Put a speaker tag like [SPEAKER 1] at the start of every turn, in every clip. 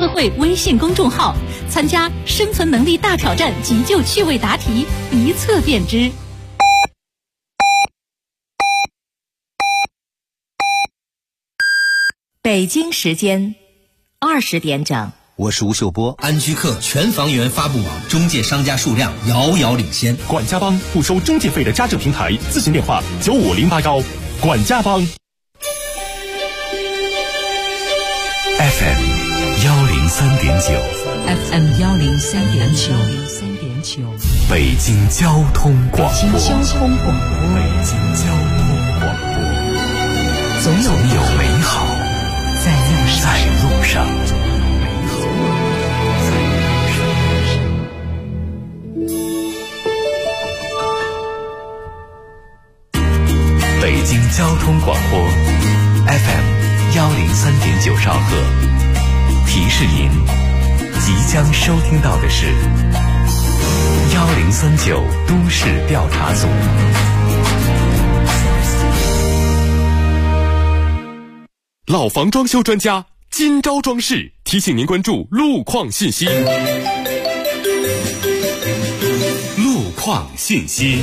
[SPEAKER 1] 会微信公众号，参加生存能力大挑战急救趣味答题，一测便知。北京时间20点整。
[SPEAKER 2] 我是吴秀波。安居客全房源发布网，中介商家数量遥遥领先。
[SPEAKER 3] 管家帮不收中介费的家政平台，咨询电话95081。管家帮。
[SPEAKER 4] FM 103.9
[SPEAKER 1] FM 103.9
[SPEAKER 4] 北京交通广播。
[SPEAKER 1] 北京交通广播，总有
[SPEAKER 4] 美好
[SPEAKER 1] 在
[SPEAKER 4] 路上。北京交通广播 FM 103.9兆赫，提示您即将收听到的是1039都市调查组。
[SPEAKER 3] 老房装修专家金招装饰提醒您关注路况信息。路况信息。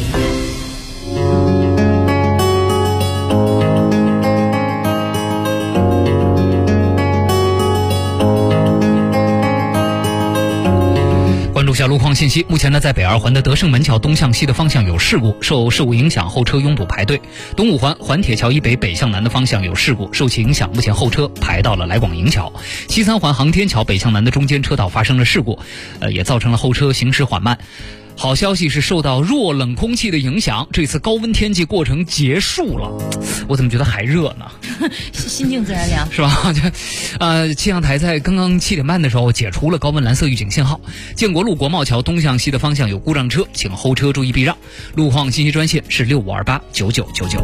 [SPEAKER 5] 关注下路况信息。目前呢，在北二环的德胜门桥东向西的方向有事故，受事故影响，后车拥堵排队。东五环环铁桥以北北向南的方向有事故，受其影响，目前后车排到了来广营桥。西三环航天桥北向南的中间车道发生了事故，也造成了后车行驶缓慢。好消息是，受到弱冷空气的影响，这次高温天气过程结束了。我怎么觉得还热呢？
[SPEAKER 1] 心静自然凉，
[SPEAKER 5] 是吧？气象台在刚刚7点半的时候解除了高温蓝色预警信号。建国路国贸桥东向西的方向有故障车，请后车注意避让。路况信息专线是65289999。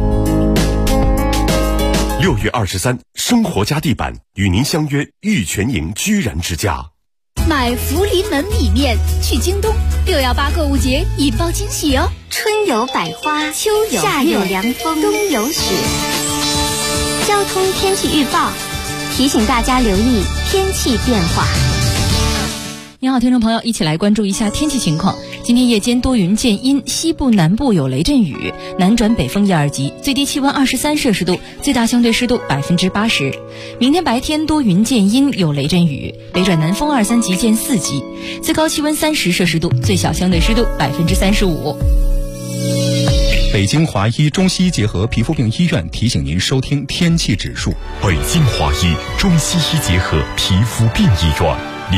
[SPEAKER 3] 6月23，生活家地板与您相约玉泉营居然之家。
[SPEAKER 6] 买福临门米面，去京东618购物节引爆惊喜哦！
[SPEAKER 7] 春有百花，秋有夏有凉风，冬有雪。交通天气预报提醒大家留意天气变化。
[SPEAKER 1] 你好，听众朋友，一起来关注一下天气情况。今天夜间多云见阴，西部南部有雷阵雨，南转北风1、2级，最低气温23摄氏度，最大相对湿度80%。明天白天多云见阴，有雷阵雨，北转南风2、3级见4级，最高气温30摄氏度，最小相对湿度35%。
[SPEAKER 8] 北京华医中西医结合皮肤病医院提醒您收听天气指数。
[SPEAKER 3] 北京华医中西医结合皮肤病医院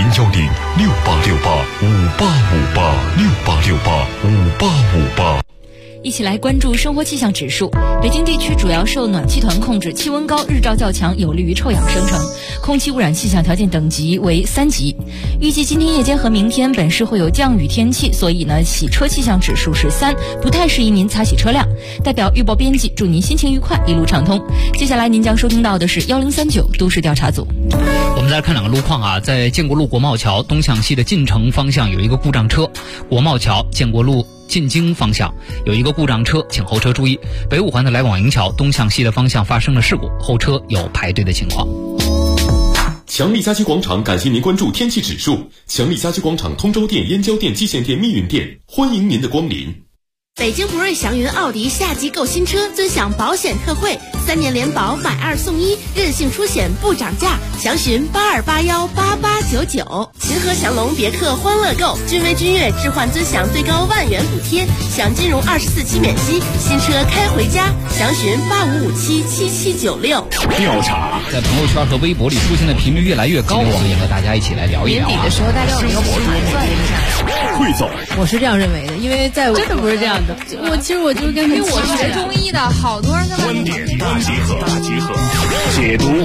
[SPEAKER 3] ，0106868585858，68685858。
[SPEAKER 1] 一起来关注生活气象指数。北京地区主要受暖气团控制，气温高，日照较强，有利于臭氧生成，空气污染气象条件等级为3级。预计今天夜间和明天本市会有降雨天气，所以呢，洗车气象指数是3，不太适宜您擦洗车辆。代表预报编辑祝您心情愉快，一路畅通。接下来您将收听到的是1039都市调查组。
[SPEAKER 5] 我们再来看两个路况啊，在建国路国贸桥东向西的进城方向有一个故障车，国贸桥建国路进京方向有一个故障车，请后车注意。北五环的来广营桥东向西的方向发生了事故，后车有排队的情况。
[SPEAKER 3] 强力家居广场感谢您关注天气指数。强力家居广场通州店、燕郊店、蓟县店、密云店，欢迎您的光临。
[SPEAKER 9] 北京博瑞祥云奥迪夏季购新车尊享保险特惠，3年联保买2送1，任性出险不涨价，详询82818899。秦河祥龙别克欢乐购，君威君越置换尊享最高10000元补贴，享金融24期免息，新车开回家，详询85577796。
[SPEAKER 5] 调查在朋友圈和微博里出现的频率越来越高，我们也和大家一起来聊一聊。
[SPEAKER 10] 年底的时候，大家有一个普买钻一下。
[SPEAKER 3] 汇总，
[SPEAKER 10] 我是这样认为的，因为在我真的不是这样的。其实我就是跟因为我学中医的，好多人跟
[SPEAKER 3] 观点大结合，解读。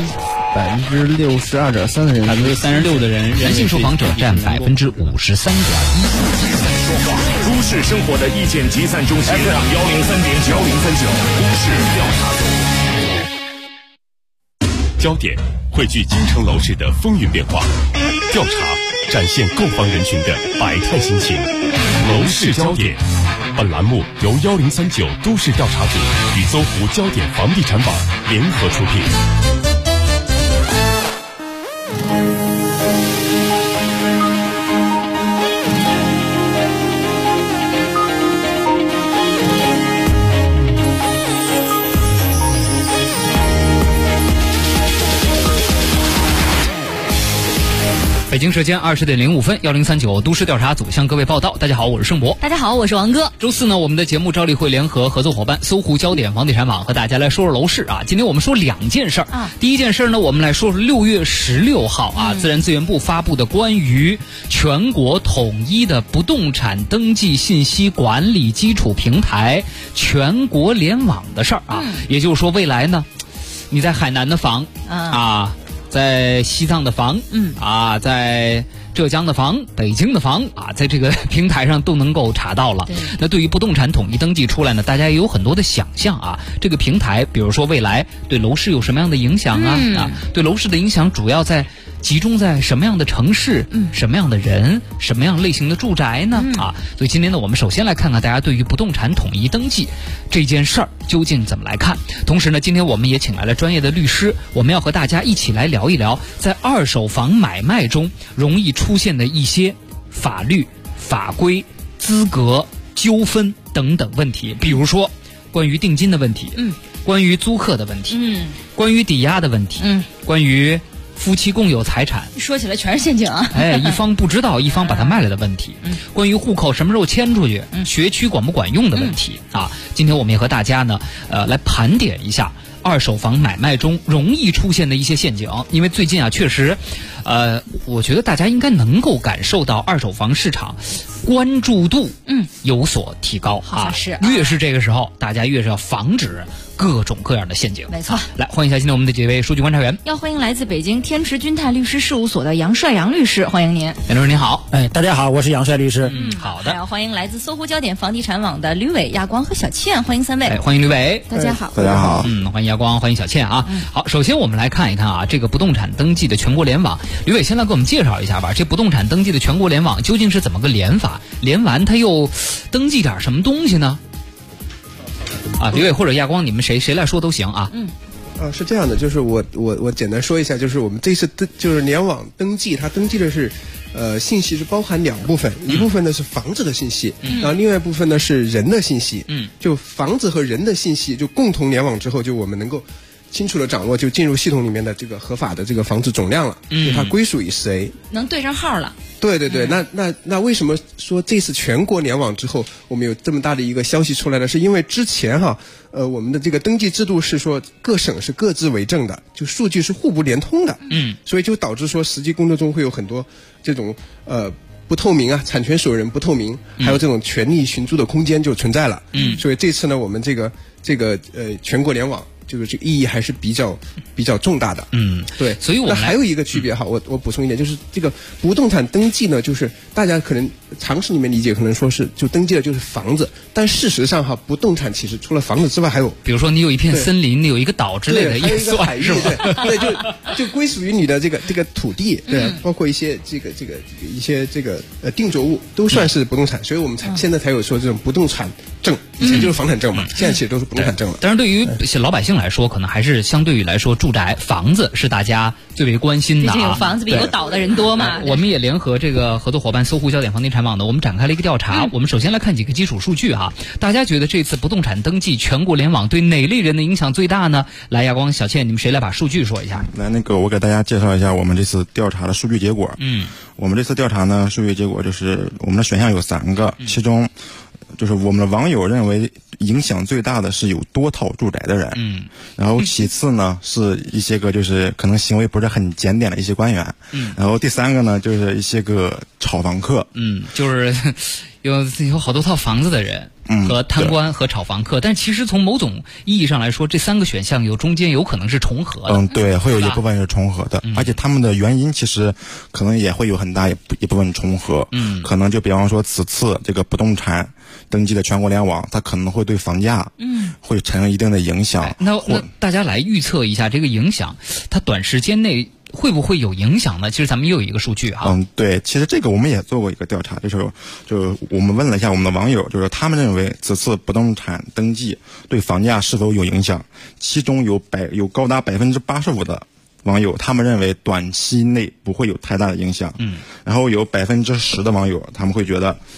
[SPEAKER 11] 62.3%的人
[SPEAKER 5] ，36%的人，人性受访者占53.1%。
[SPEAKER 3] 都市生活的意见集散中心，103.9都市调查组。焦点汇聚京城楼市的风云变化，调查展现购房人群的百态心情。楼市焦点，本栏目由1039都市调查组与搜狐焦点房地产网联合出品。
[SPEAKER 5] 北京时间20点05分，1039都市调查组向各位报道。大家好，我是盛博。
[SPEAKER 1] 大家好，我是王哥。
[SPEAKER 5] 周四呢，我们的节目照例会联合合作伙伴搜狐焦点房地产网和大家来说说楼市啊。今天我们说2件事啊。第一件事呢，我们来说说6月16号啊，自然资源部发布的关于全国统一的不动产登记信息管理基础平台全国联网的事儿啊。也就是说，未来呢，你在海南的房啊。在西藏的房，在浙江的房、北京的房啊，在这个平台上都能够查到了。那对于不动产统一登记出来呢，大家也有很多的想象啊。这个平台，比如说未来对楼市有什么样的影响啊？对楼市的影响主要集中在什么样的城市、什么样的人、什么样类型的住宅呢？所以今天呢，我们首先来看看大家对于不动产统一登记这件事儿究竟怎么来看。同时呢，今天我们也请来了专业的律师，我们要和大家一起来聊一聊，在二手房买卖中容易出现的一些法律、法规、资格、纠纷等等问题，比如说关于定金的问题，关于租客的问题，关于抵押的问题，关于夫妻共有财产，
[SPEAKER 1] 说起来全是陷阱啊！
[SPEAKER 5] 一方不知道，一方把它卖了的问题，关于户口什么时候迁出去，学区管不管用的问题啊！今天我们也和大家呢，来盘点一下二手房买卖中容易出现的一些陷阱。因为最近啊，确实，我觉得大家应该能够感受到二手房市场关注度有所提高啊。越是这个时候，大家越是要防止各种各样的陷阱。
[SPEAKER 1] 没错。
[SPEAKER 5] 来欢迎一下今天我们的几位数据观察员。
[SPEAKER 1] 要欢迎来自北京天池君泰律师事务所的杨帅杨律师，欢迎您。
[SPEAKER 5] 杨律师您好。
[SPEAKER 11] 大家好，我是杨帅律师。
[SPEAKER 5] 好的。
[SPEAKER 1] 还要欢迎来自搜狐焦点房地产网的吕伟、亚光和小倩，欢迎3位。
[SPEAKER 5] 欢迎吕伟。
[SPEAKER 10] 大家好。
[SPEAKER 11] 大家好。
[SPEAKER 5] 欢迎亚光，欢迎小倩啊。好，首先我们来看一看啊，这个不动产登记的全国联网。吕伟先来给我们介绍一下吧，这不动产登记的全国联网究竟是怎么个联法？联完它又登记点什么东西呢？吕伟或者亚光，你们谁来说都行啊。
[SPEAKER 12] 是这样的，就是我简单说一下，就是我们这次就是联网登记，它登记的是信息是包含2部分，一部分呢是房子的信息，然后另外一部分呢是人的信息。就房子和人的信息就共同联网之后，就我们能够清楚的掌握就进入系统里面的这个合法的这个房子总量了，就它归属于谁，
[SPEAKER 1] 能对上号了。
[SPEAKER 12] 对，那为什么说这次全国联网之后我们有这么大的一个消息出来呢？是因为之前我们的这个登记制度是说各省是各自为政的，就数据是互不联通的，所以就导致说实际工作中会有很多这种不透明啊，产权所有人不透明，还有这种权利寻租的空间就存在了。所以这次呢，我们这个全国联网。这个意义还是比较重大的。对，
[SPEAKER 5] 所以我们
[SPEAKER 12] 那还有一个区别我补充一点，就是这个不动产登记呢，就是大家可能常识里面理解，可能说是就登记的就是房子，但事实上不动产其实除了房子之外还有，
[SPEAKER 5] 比如说你有一片森林，你有一个岛之类的，
[SPEAKER 12] 还有一个海域，对，就归属于你的这个土地，对，包括一些一些定着物都算是不动产，所以我们现在才有说这种不动产证，以前就是房产证嘛，现在其实都是不动产证了。
[SPEAKER 5] 但是对于老百姓来说，可能还是相对于来说，住宅房子是大家最为关心的。
[SPEAKER 1] 毕竟有房子比有岛的人多嘛。
[SPEAKER 5] 我们也联合这个合作伙伴搜狐焦点房地产网呢，我们展开了一个调查。我们首先来看几个基础数据大家觉得这次不动产登记全国联网对哪类人的影响最大呢？来，亚光、小倩，你们谁来把数据说一下？
[SPEAKER 11] 来，我给大家介绍一下我们这次调查的数据结果。我们这次调查呢，数据结果就是我们的选项有3个，其中就是我们的网友认为影响最大的是有多套住宅的人，然后其次呢是一些个就是可能行为不是很检点的一些官员，然后第3个呢就是一些个炒房客，
[SPEAKER 5] 就是有好多套房子的人和贪官和炒房客，但其实从某种意义上来说，这3个选项中间有可能是重合的。
[SPEAKER 11] 对，会有一部分是重合的，而且他们的原因其实可能也会有很大一部分重合。可能就比方说此次这个不动产登记的全国联网，它可能会对房价会产生一定的影响。
[SPEAKER 5] 那大家来预测一下这个影响，它短时间内会不会有影响呢？其实咱们也有一个数据
[SPEAKER 11] 对，其实这个我们也做过一个调查，就我们问了一下我们的网友，就是他们认为此次不动产登记对房价是否有影响，其中有高达85%的网友他们认为短期内不会有太大的影响，然后有10%的网友他们会觉得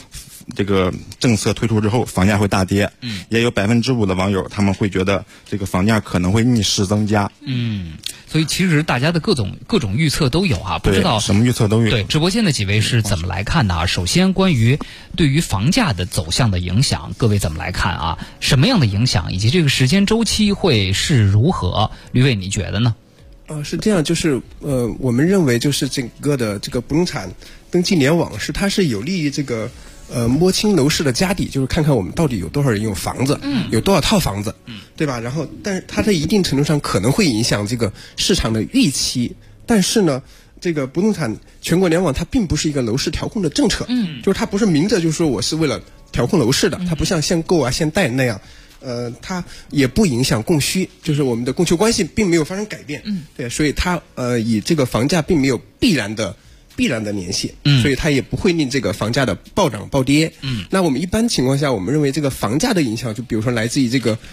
[SPEAKER 11] 这个政策推出之后，房价会大跌。也有5%的网友他们会觉得这个房价可能会逆势增加。
[SPEAKER 5] 所以其实大家的各种预测都有啊，不知道
[SPEAKER 11] 什么预测都有。
[SPEAKER 5] 对，直播间的几位是怎么来看的啊？首先，关于对于房价的走向的影响，各位怎么来看啊？什么样的影响，以及这个时间周期会是如何？吕伟，你觉得呢？
[SPEAKER 12] 是这样，就是我们认为就是整个的这个不动产登记联网它是有利于这个摸清楼市的家底，就是看看我们到底有多少人有房子，有多少套房子，对吧？然后，但是它在一定程度上可能会影响这个市场的预期。但是呢，这个不动产全国联网它并不是一个楼市调控的政策，就是它不是明着就说我是为了调控楼市的，它不像限购啊、限贷那样。它也不影响供需，就是我们的供求关系并没有发生改变，对，所以它以这个房价并没有必然的联系，所以它也不会令这个房价的暴涨暴跌。那我们一般情况下，我们认为这个房价的影响，就比如说来自于这个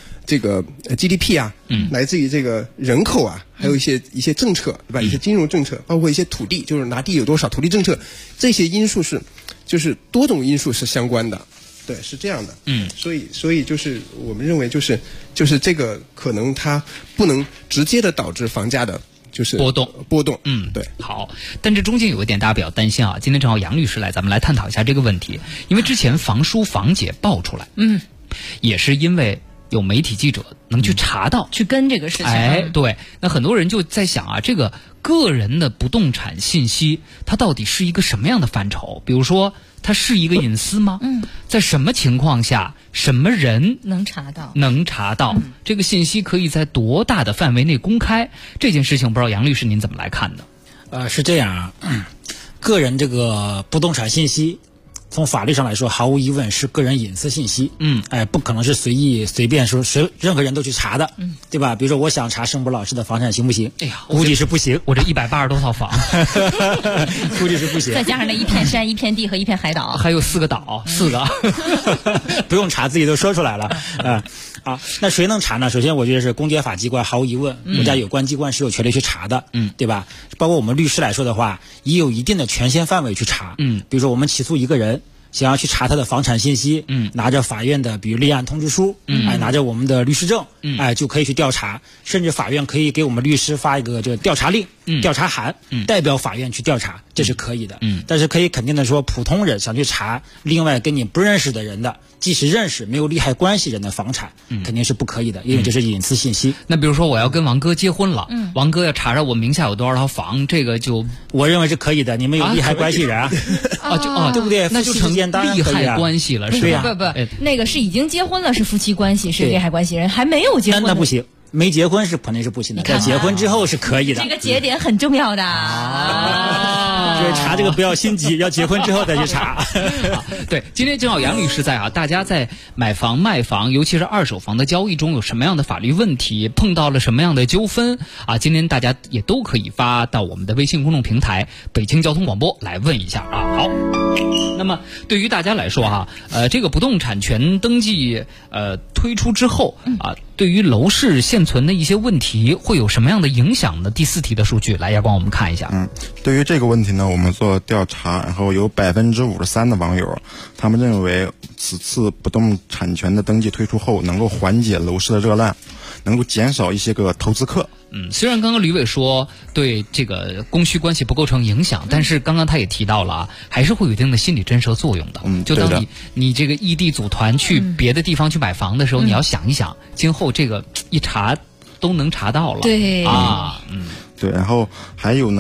[SPEAKER 12] GDP 啊，来自于这个人口啊，还有一些政策，对吧？一些金融政策，包括一些土地，就是拿地有多少，土地政策，这些因素就是多种因素是相关的。对，是这样的。所以就是我们认为就是这个可能它不能直接的导致房价的就是波动。对。
[SPEAKER 5] 好，但这中间有一点大家比较担心啊。今天正好杨律师来，咱们来探讨一下这个问题。因为之前房叔房姐爆出来，也是因为有媒体记者能去查到，
[SPEAKER 1] 去跟这个事情。
[SPEAKER 5] 对。那很多人就在想啊，这个个人的不动产信息，它到底是一个什么样的范畴？比如说，它是一个隐私吗？在什么情况下，什么人
[SPEAKER 1] 能查到？
[SPEAKER 5] 这个信息可以在多大的范围内公开？这件事情，不知道杨律师您怎么来看的？
[SPEAKER 13] 是这样啊，个人这个不动产信息，从法律上来说，毫无疑问是个人隐私信息。不可能是随便说任何人都去查的，对吧？比如说，我想查盛博老师的房产行不行？估计是不行。
[SPEAKER 5] 我这180多套房，
[SPEAKER 13] 估计是不行。
[SPEAKER 1] 再加上那一片山、一片地和一片海岛，
[SPEAKER 5] 还有4个岛，4个，
[SPEAKER 13] 不用查，自己都说出来了。那谁能查呢？首先，我觉得是公检法机关，毫无疑问，国家有关机关是有权利去查的，对吧？包括我们律师来说的话，也有一定的权限范围去查。比如说我们起诉一个人，想要去查他的房产信息，拿着法院的比如立案通知书，拿着我们的律师证，就可以去调查，甚至法院可以给我们律师发一个这个调查令、调查函，代表法院去调查，这是可以的。但是可以肯定的说，普通人想去查另外跟你不认识的人的，即使认识没有利害关系人的房产，肯定是不可以的，因为这是隐私信息。
[SPEAKER 5] 那比如说我要跟王哥结婚了，王哥要查查我名下有多少套房，这个就
[SPEAKER 13] 我认为是可以的，你们有利害关系人对不对？
[SPEAKER 5] 那就成利害关系了，是吧？
[SPEAKER 1] 不，那个是已经结婚了，是夫妻关系，是利害关系人，还没有结婚
[SPEAKER 13] 那不行。没结婚是肯定是不行的，在结婚之后是可以的。
[SPEAKER 1] 这个节点很重要的
[SPEAKER 13] 就是查这个不要心急，要结婚之后再去查。
[SPEAKER 5] 对，今天正好杨律师在啊，大家在买房卖房，尤其是二手房的交易中有什么样的法律问题，碰到了什么样的纠纷啊？今天大家也都可以发到我们的微信公众平台北京交通广播来问一下啊。好，那么对于大家来说哈，这个不动产权登记推出之后啊，对于楼市现存的一些问题会有什么样的影响呢？第4题的数据来，要帮我们看一下。
[SPEAKER 11] 对于这个问题呢，我们做调查，然后有53%的网友，他们认为此次不动产权的登记推出后，能够缓解楼市的热浪，能够减少一些个投资客。
[SPEAKER 5] 虽然刚刚吕伟说对这个供需关系不构成影响，但是刚刚他也提到了啊，还是会有一定的心理震慑作用的。就当你这个异地组团去别的地方去买房的时候，你要想一想，今后这个一查都能查到了。
[SPEAKER 1] 对
[SPEAKER 5] 啊，
[SPEAKER 11] 对，然后还有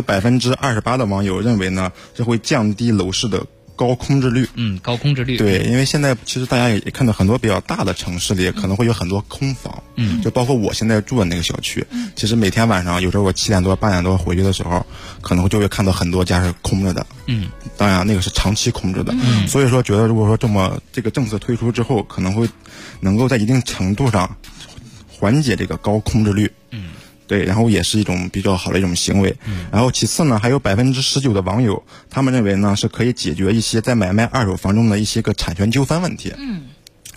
[SPEAKER 11] 28%的网友认为呢，这会降低楼市的高空置率。
[SPEAKER 5] 高空置率。
[SPEAKER 11] 对，因为现在其实大家也看到很多比较大的城市里可能会有很多空房。就包括我现在住的那个小区，其实每天晚上有时候我7点多8点多回去的时候，可能就会看到很多家是空着的。当然那个是长期空着的。所以说觉得如果说这个政策推出之后，可能会能够在一定程度上缓解这个高空置率。对，然后也是一种比较好的一种行为。然后其次呢，还有19%的网友，他们认为呢是可以解决一些在买卖二手房中的一些个产权纠纷问题。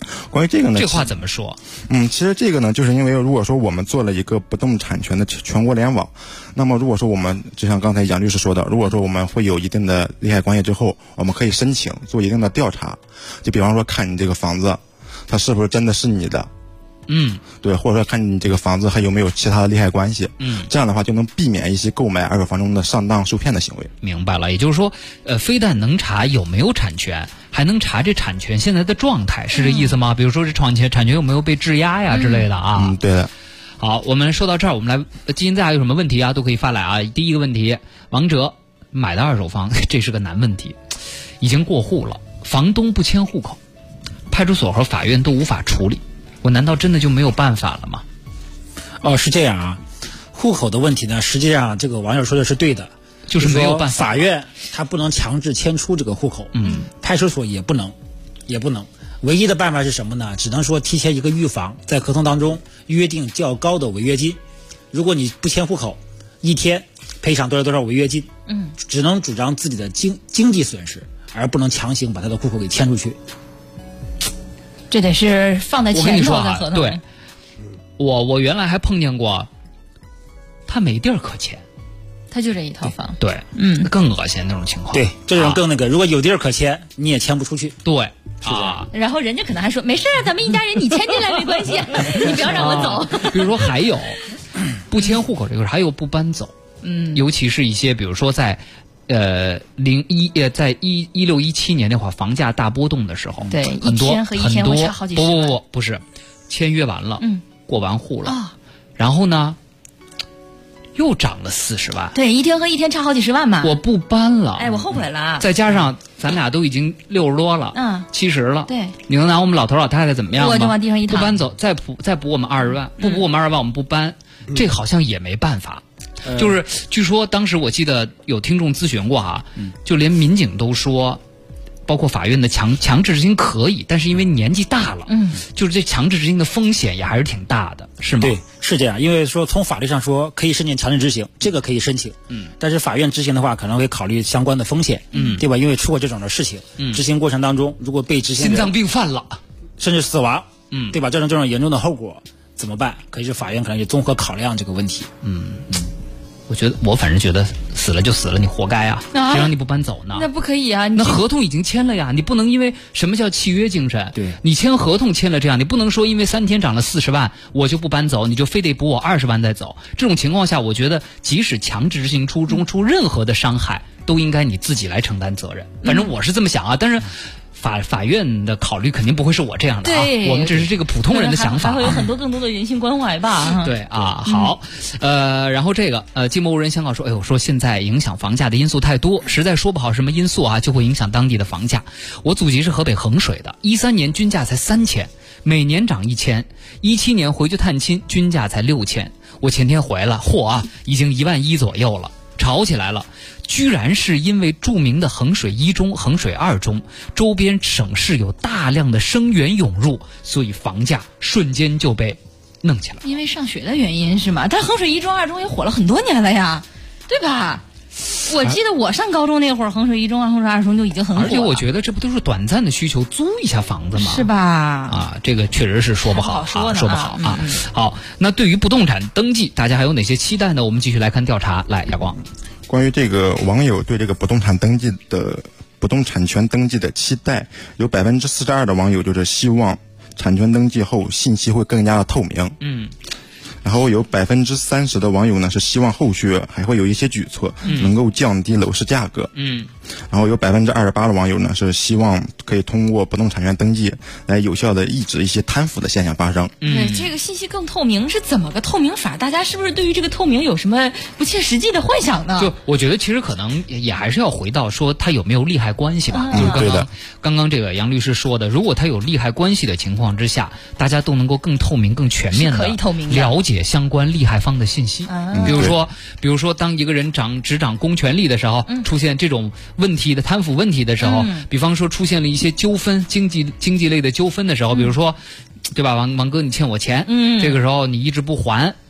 [SPEAKER 11] 关于这个呢，
[SPEAKER 5] 这话怎么说？
[SPEAKER 11] 其实这个呢，就是因为如果说我们做了一个不动产权的全国联网，那么如果说我们就像刚才杨律师说的，如果说我们会有一定的利害关系之后，我们可以申请做一定的调查，就比方说看你这个房子，它是不是真的是你的。对，或者说看你这个房子还有没有其他的利害关系，这样的话就能避免一些购买二手房中的上当受骗的行为。
[SPEAKER 5] 明白了，也就是说，非但能查有没有产权，还能查这产权现在的状态，是这意思吗？比如说这产权有没有被质押呀之类的啊？
[SPEAKER 11] 对的。
[SPEAKER 5] 好，我们说到这儿，我们来，今天大家有什么问题啊，都可以发来啊。第一个问题，王哲买的二手房，这是个难问题，已经过户了，房东不迁户口，派出所和法院都无法处理。我难道真的就没有办法了吗？
[SPEAKER 13] 是这样啊，户口的问题呢，实际上这个网友说的是对的，
[SPEAKER 5] 就是没有办法。
[SPEAKER 13] 法院他不能强制迁出这个户口，派出所也不能，唯一的办法是什么呢？只能说提前一个预防，在合同当中约定较高的违约金，如果你不迁户口，一天赔偿多少违约金，只能主张自己的经济损失，而不能强行把他的户口给迁出去。
[SPEAKER 1] 这得是放在前头的合同。
[SPEAKER 5] 对，我原来还碰见过，他没地儿可迁，
[SPEAKER 1] 他就这一套房。
[SPEAKER 5] 对，更恶心那种情况。
[SPEAKER 13] 对，这种更那个，如果有地儿可迁，你也迁不出去。
[SPEAKER 5] 对，
[SPEAKER 1] 然后人家可能还说没事啊，咱们一家人，你迁进来没关系，你不要让我走。
[SPEAKER 5] 比如说还有不迁户口这个，还有不搬走。尤其是一些比如说在。在16-17年那会儿房价大波动的时候，
[SPEAKER 1] 对，
[SPEAKER 5] 很多
[SPEAKER 1] 一天和一天会差好几十万。
[SPEAKER 5] 不是，签约完了，过完户了，然后呢，又涨了40万。
[SPEAKER 1] 对，一天和一天差好几十万嘛。
[SPEAKER 5] 我不搬了，
[SPEAKER 1] 我后悔了。
[SPEAKER 5] 再加上咱俩都已经60多了，70了，
[SPEAKER 1] 对，
[SPEAKER 5] 你能拿我们老头老太太怎么样吗？
[SPEAKER 1] 我就往地上一躺，
[SPEAKER 5] 不搬走，再补我们20万，不补我们20万，我们不搬，这好像也没办法。就是据说当时我记得有听众咨询过就连民警都说，包括法院的强制执行可以，但是因为年纪大了，就是这强制执行的风险也还是挺大的，是吗？
[SPEAKER 13] 对，是这样。因为说从法律上说可以申请强制执行，这个可以申请，但是法院执行的话可能会考虑相关的风险，对吧？因为出过这种的事情，执行过程当中如果被执行人
[SPEAKER 5] 心脏病犯了，
[SPEAKER 13] 甚至死亡，对吧？这种严重的后果怎么办？可是法院可能也综合考量这个问题。
[SPEAKER 5] 我反正觉得死了就死了，你活该啊！谁让你不搬走呢？
[SPEAKER 1] 那不可以啊！
[SPEAKER 5] 那合同已经签了呀，你不能因为什么叫契约精神？
[SPEAKER 13] 对，
[SPEAKER 5] 你签合同签了这样，你不能说因为3天涨了40万，我就不搬走，你就非得补我20万再走。这种情况下，我觉得即使强制执行中出任何的伤害，都应该你自己来承担责任。反正我是这么想啊，但是。法院的考虑肯定不会是我这样的啊，我们只是这个普通人的想法，
[SPEAKER 1] 还会有很多更多的人性关怀吧。
[SPEAKER 5] 对啊，好，然后这个寂寞无人相告说，说现在影响房价的因素太多，实在说不好什么因素就会影响当地的房价。我祖籍是河北衡水的，13年均价才3000，每年涨1000。17年回去探亲，均价才6000。我前天回了，已经11000左右了，吵起来了。居然是因为著名的衡水1中、衡水2中周边省市有大量的生源涌入，所以房价瞬间就被弄起来。
[SPEAKER 1] 因为上学的原因是吗？但衡水1中、2中也火了很多年了呀，对吧？我记得我上高中那会儿，衡水1中、衡水2中就已经很火了。
[SPEAKER 5] 而且我觉得这不都是短暂的需求，租一下房子吗？
[SPEAKER 1] 是吧？
[SPEAKER 5] 这个确实是说不好，说不好啊。好，那对于不动产登记，大家还有哪些期待呢？我们继续来看调查。来，亚光。
[SPEAKER 11] 关于这个网友对这个不动产权登记的期待，有42%的网友就是希望产权登记后信息会更加的透明。然后有30%的网友呢是希望后续还会有一些举措，能够降低楼市价格。然后有28%的网友呢是希望可以通过不动产权登记来有效的抑制一些贪腐的现象发生。
[SPEAKER 1] 对，这个信息更透明是怎么个透明法？大家是不是对于这个透明有什么不切实际的幻想呢？
[SPEAKER 5] 就我觉得其实可能也还是要回到说他有没有利害关系吧。就是刚刚这个杨律师说的，如果他有利害关系的情况之下，大家都能够更透明、更全面的了解相关利害方的信息。比如说当一个人执掌公权力的时候，出现这种问题的贪腐问题的时候，比方说出现了一些纠纷，经济类的纠纷的时候，比如说，对吧？王哥你欠我钱，这个时候你一直不还，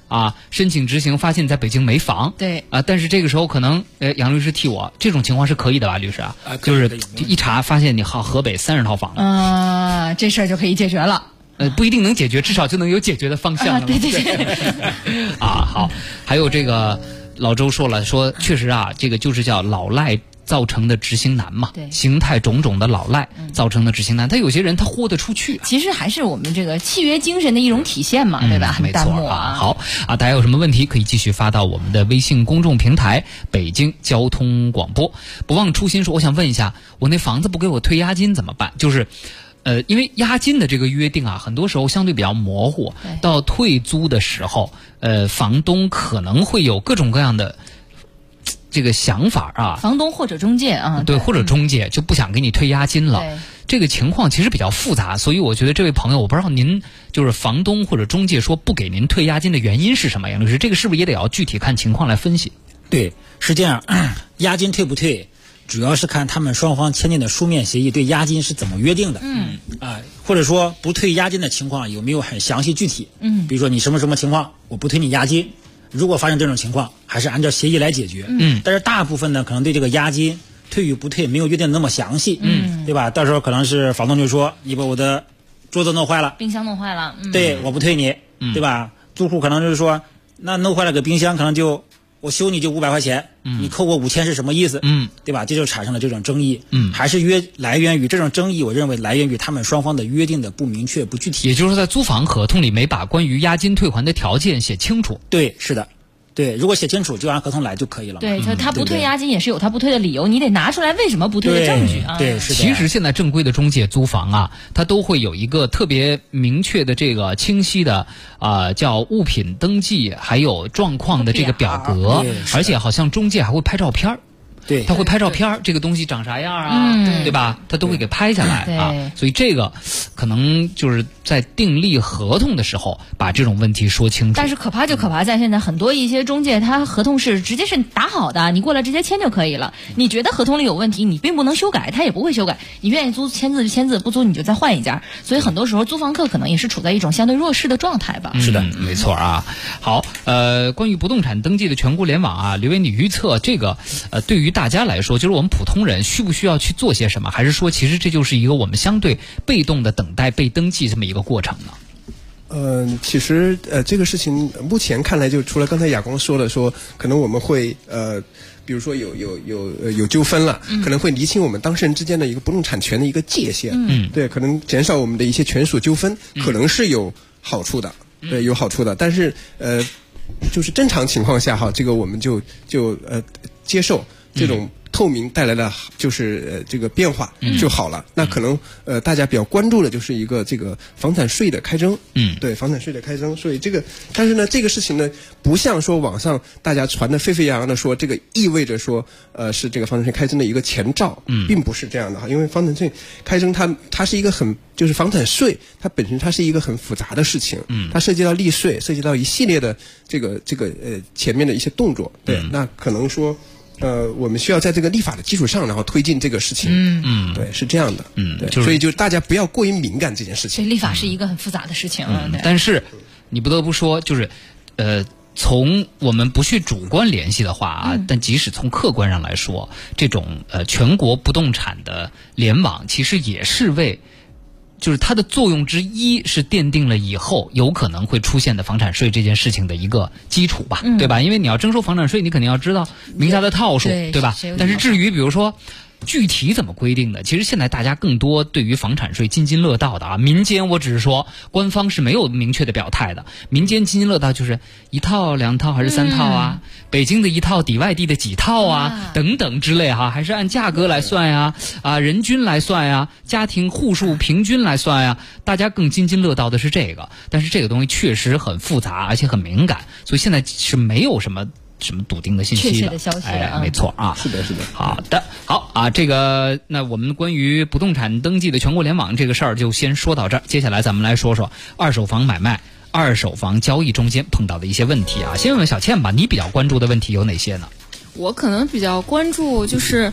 [SPEAKER 5] 啊，申请执行，发现在北京没房，
[SPEAKER 1] 对
[SPEAKER 5] 啊，但是这个时候可能杨律师替我，这种情况是可以的吧，律师啊？就是一查发现你河北30套房，
[SPEAKER 1] 这事儿就可以解决了。
[SPEAKER 5] 不一定能解决，至少就能有解决的方向了。
[SPEAKER 1] 对。
[SPEAKER 5] 好，还有这个老周说了，说确实啊，这个就是叫老赖造成的执行难嘛，
[SPEAKER 1] 对，
[SPEAKER 5] 形态种种的老赖造成的执行难，他有些人他豁得出去，
[SPEAKER 1] 其实还是我们这个契约精神的一种体现嘛，对吧？
[SPEAKER 5] 没错啊。好啊，大家有什么问题可以继续发到我们的微信公众平台北京交通广播。不忘初心说，我想问一下，我那房子不给我退押金怎么办？就是因为押金的这个约定啊，很多时候相对比较模糊，到退租的时候，房东可能会有各种各样的这个想法啊，
[SPEAKER 1] 房东或者中介啊，
[SPEAKER 5] 对，或者中介就不想给你退押金了。这个情况其实比较复杂，所以我觉得这位朋友，我不知道您就是房东或者中介说不给您退押金的原因是什么？杨律师，这个是不是也得要具体看情况来分析？
[SPEAKER 13] 对，是这样，押金退不退，主要是看他们双方签订的书面协议对押金是怎么约定的，或者说不退押金的情况有没有很详细具体，比如说你什么什么情况，我不退你押金。如果发生这种情况，还是按照协议来解决。但是大部分呢，可能对这个押金退与不退没有约定的那么详细，对吧？到时候可能是房东就说你把我的桌子弄坏了，
[SPEAKER 1] 冰箱弄坏了，
[SPEAKER 13] 对，我不退你，对吧？租户可能就是说，那弄坏了个冰箱，可能就我修你就500块钱，你扣我5000是什么意思？对吧？这就产生了这种争议。还是来源于这种争议，我认为来源于他们双方的约定的不明确、不具体。
[SPEAKER 5] 也就是说，在租房合同里没把关于押金退还的条件写清楚。
[SPEAKER 13] 对，是的。对，如果写清楚就按合同来就可以了。
[SPEAKER 1] 对，他不退押金也是有他不退的理由，你得拿出来为什么不退的证据啊。
[SPEAKER 13] 对，是的。
[SPEAKER 5] 其实现在正规的中介租房啊，它都会有一个特别明确的这个清晰的叫物品登记还有状况的这个表格，而且好像中介还会拍照片。
[SPEAKER 13] 对，
[SPEAKER 5] 他会拍照片，这个东西长啥样啊，对吧？他都会给拍下来啊。所以这个可能就是在订立合同的时候把这种问题说清楚。
[SPEAKER 1] 但是可怕就可怕在现在很多一些中介，他合同是直接是打好的，你过来直接签就可以了。你觉得合同里有问题，你并不能修改，他也不会修改。你愿意租签字就签字，不租你就再换一家。所以很多时候租房客可能也是处在一种相对弱势的状态吧。
[SPEAKER 5] 是的，没错啊。好，关于不动产登记的全国联网啊，刘伟，你预测这个对于大家来说，就是我们普通人需不需要去做些什么？还是说，其实这就是一个我们相对被动的等待被登记这么一个过程呢？
[SPEAKER 12] 其实这个事情目前看来，就除了刚才亚光说的，说可能我们会比如说有纠纷了，可能会厘清我们当事人之间的一个不动产权的一个界限，对，可能减少我们的一些权属纠纷，可能是有好处的，对，有好处的。但是就是正常情况下哈，这个我们就接受这种透明带来的就是这个变化就好了。那可能大家比较关注的就是一个这个房产税的开征，对，房产税的开征。所以这个，但是呢，这个事情呢，不像说网上大家传的沸沸扬扬的说这个意味着说是这个房产税开征的一个前兆，并不是这样的哈。因为房产税开征它是一个就是房产税它本身它是一个很复杂的事情，它涉及到利税，涉及到一系列的这个前面的一些动作，对，那可能说。我们需要在这个立法的基础上，然后推进这个事情。对，是这样的。对，所以就大家不要过于敏感这件事情。
[SPEAKER 1] 立法是一个很复杂的事情。
[SPEAKER 5] 但是你不得不说，就是从我们不去主观联系的话啊，但即使从客观上来说，这种全国不动产的联网，其实也是为。就是它的作用之一是奠定了以后有可能会出现的房产税这件事情的一个基础吧，对吧？因为你要征收房产税，你肯定要知道名下的套数，对吧？但是至于比如说具体怎么规定的，其实现在大家更多对于房产税津津乐道的啊，民间我只是说官方是没有明确的表态的，民间津津乐道就是1套2套还是3套啊，北京的1套抵外地的几套啊，等等之类哈，还是按价格来算呀，人均来算呀，家庭户数平均来算呀，大家更津津乐道的是这个，但是这个东西确实很复杂而且很敏感，所以现在是没有什么笃定的信息的，
[SPEAKER 1] 确切的消息的，
[SPEAKER 5] 没错啊，
[SPEAKER 12] 是的。
[SPEAKER 5] 好的，好啊，这个那我们关于不动产登记的全国联网这个事儿就先说到这儿，接下来咱们来说说二手房买卖、二手房交易中间碰到的一些问题啊。先问问小倩吧，你比较关注的问题有哪些呢？
[SPEAKER 10] 我可能比较关注就是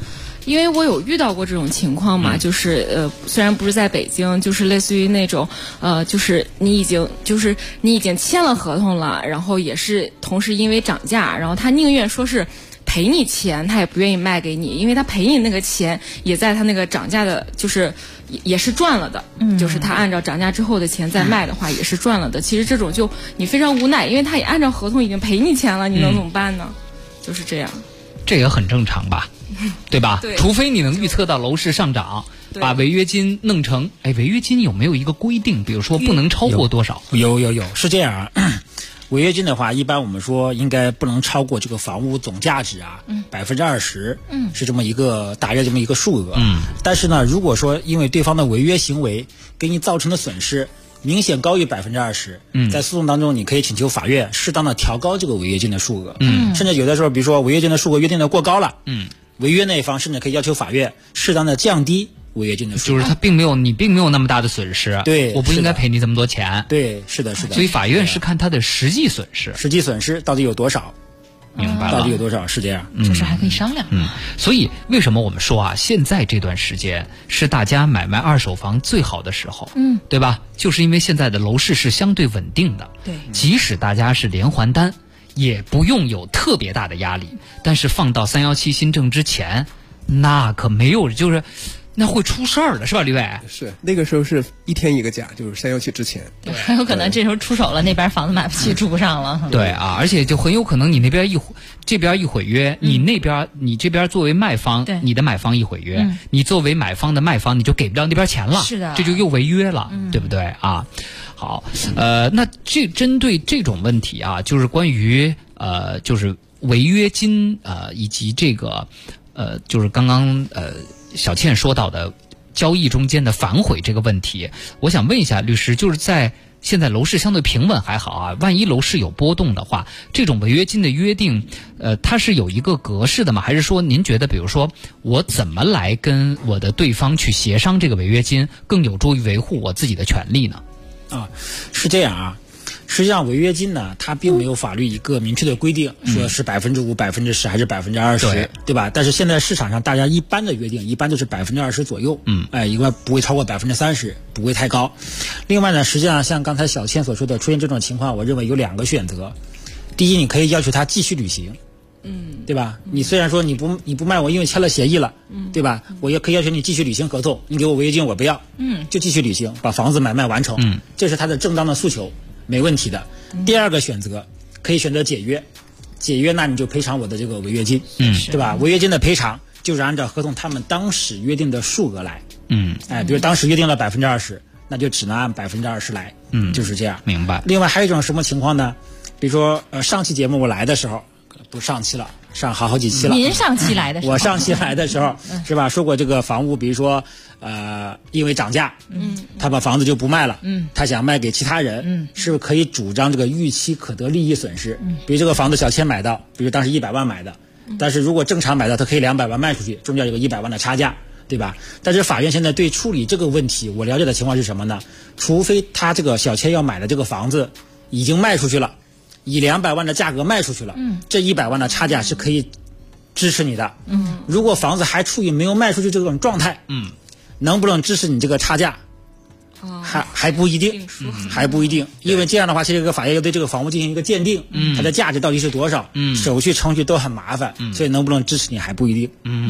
[SPEAKER 10] 因为我有遇到过这种情况嘛，就是虽然不是在北京，就是类似于那种就是你已经签了合同了，然后也是同时因为涨价，然后他宁愿说是赔你钱，他也不愿意卖给你，因为他赔你那个钱也在他那个涨价的，就是也是赚了的，就是他按照涨价之后的钱再卖的话也是赚了的。其实这种就你非常无奈，因为他也按照合同已经赔你钱了，你能怎么办呢？就是这样。
[SPEAKER 5] 这也很正常吧，对吧？
[SPEAKER 10] 对，
[SPEAKER 5] 除非你能预测到楼市上涨，把违约金弄成，违约金有没有一个规定？比如说不能超过多少？
[SPEAKER 13] 有，是这样啊。违约金的话，一般我们说应该不能超过这个房屋总价值啊，20%，是这么一个大约这么一个数额。但是呢，如果说因为对方的违约行为给你造成的损失明显高于20%，在诉讼当中你可以请求法院适当的调高这个违约金的数额。甚至有的时候，比如说违约金的数额约定的过高了，违约那一方甚至可以要求法院适当的降低违约金的数额，
[SPEAKER 5] 就是你并没有那么大的损失，
[SPEAKER 13] 对，
[SPEAKER 5] 我不应该赔你这么多钱，
[SPEAKER 13] 对，是的。
[SPEAKER 5] 所以法院是看他的实际损失
[SPEAKER 13] 到底有多少，
[SPEAKER 5] 明白了？
[SPEAKER 13] 到底有多少是这样，
[SPEAKER 1] 这事还可以商量。
[SPEAKER 5] 所以为什么我们说啊，现在这段时间是大家买卖二手房最好的时候，对吧？就是因为现在的楼市是相对稳定的，
[SPEAKER 1] 对，
[SPEAKER 5] 即使大家是连环单，也不用有特别大的压力。但是放到317新政之前，那可没有，就是那会出事儿的，是吧，李伟？
[SPEAKER 12] 是那个时候是一天一个价，就是317之前，
[SPEAKER 1] 对，很有可能这时候出手了，那边房子买不起，住不上了。
[SPEAKER 5] 对啊，而且就很有可能你那边这边一毁约，你这边作为卖方，你的买方一毁约，你作为买方的卖方，你就给不了那边钱了，
[SPEAKER 1] 是的，
[SPEAKER 5] 这就又违约了，对不对啊？好，那针对这种问题啊，就是关于就是违约金以及这个就是刚刚小倩说到的交易中间的反悔这个问题，我想问一下律师，就是在现在楼市相对平稳还好啊，万一楼市有波动的话，这种违约金的约定，它是有一个格式的吗？还是说您觉得，比如说我怎么来跟我的对方去协商这个违约金，更有助于维护我自己的权利呢？
[SPEAKER 13] 是这样啊。实际上，违约金呢，它并没有法律一个明确的规定，说是5%、10%还是20%，对吧？但是现在市场上大家一般的约定，一般就是20%左右，应该不会超过30%，不会太高。另外呢，实际上像刚才小倩所说的，出现这种情况，我认为有2个选择。第一，你可以要求他继续履行，对吧？你虽然说你不卖我，因为签了协议了，对吧？我也可以要求你继续履行合同，你给我违约金我不要，就继续履行，把房子买卖完成，这是他的正当的诉求。没问题的。第二个选择可以选择解约，那你就赔偿我的这个违约金，对吧？违约金的赔偿就是按照合同他们当时约定的数额来，比如当时约定了20%，那就只能按20%来，就是这样。
[SPEAKER 5] 明白。
[SPEAKER 13] 另外还有一种什么情况呢？比如说上期节目我来的时候，不上期了，上好几期了。
[SPEAKER 1] 您上期来的时候，
[SPEAKER 13] 我上期来的时候是吧？说过这个房屋，比如说因为涨价，他把房子就不卖了，他想卖给其他人，是不是可以主张这个预期可得利益损失？比如这个房子小千买到，比如当时100万买的，但是如果正常买到，他可以200万卖出去，中间有个100万的差价，对吧？但是法院现在对处理这个问题，我了解的情况是什么呢？除非他这个小千要买的这个房子已经卖出去了，以200万的价格卖出去了，这100万的差价是可以支持你的。如果房子还处于没有卖出去这种状态，能不能支持你这个差价？还不一定，还不一定，因为这样的话，这个法院要对这个房屋进行一个鉴定，它的价值到底是多少，手续程序都很麻烦，所以能不能支持你还不一定。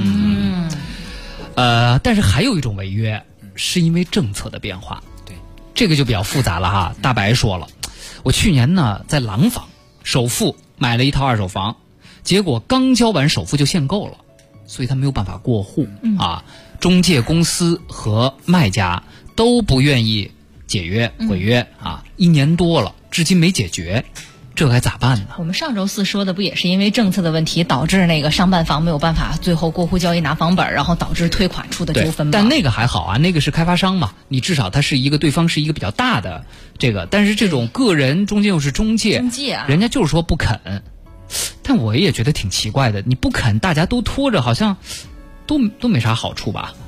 [SPEAKER 5] 但是还有一种违约，是因为政策的变化，
[SPEAKER 13] 对，
[SPEAKER 5] 这个就比较复杂了哈。大白说了，我去年呢在廊坊首付买了一套二手房，结果刚交完首付就限购了，所以他没有办法过户啊。中介公司和卖家都不愿意解约毁约啊，1年多了，至今没解决，这该咋办呢？
[SPEAKER 1] 我们上周四说的不也是因为政策的问题导致那个商办房没有办法最后过户交易拿房本，然后导致退款出的纠纷吗？
[SPEAKER 5] 但那个还好啊，那个是开发商嘛，你至少它是一个对方是一个比较大的这个，但是这种个人中间又是中介
[SPEAKER 1] 啊，
[SPEAKER 5] 人家就是说不肯。但我也觉得挺奇怪的，你不肯大家都拖着，好像都没啥好处吧？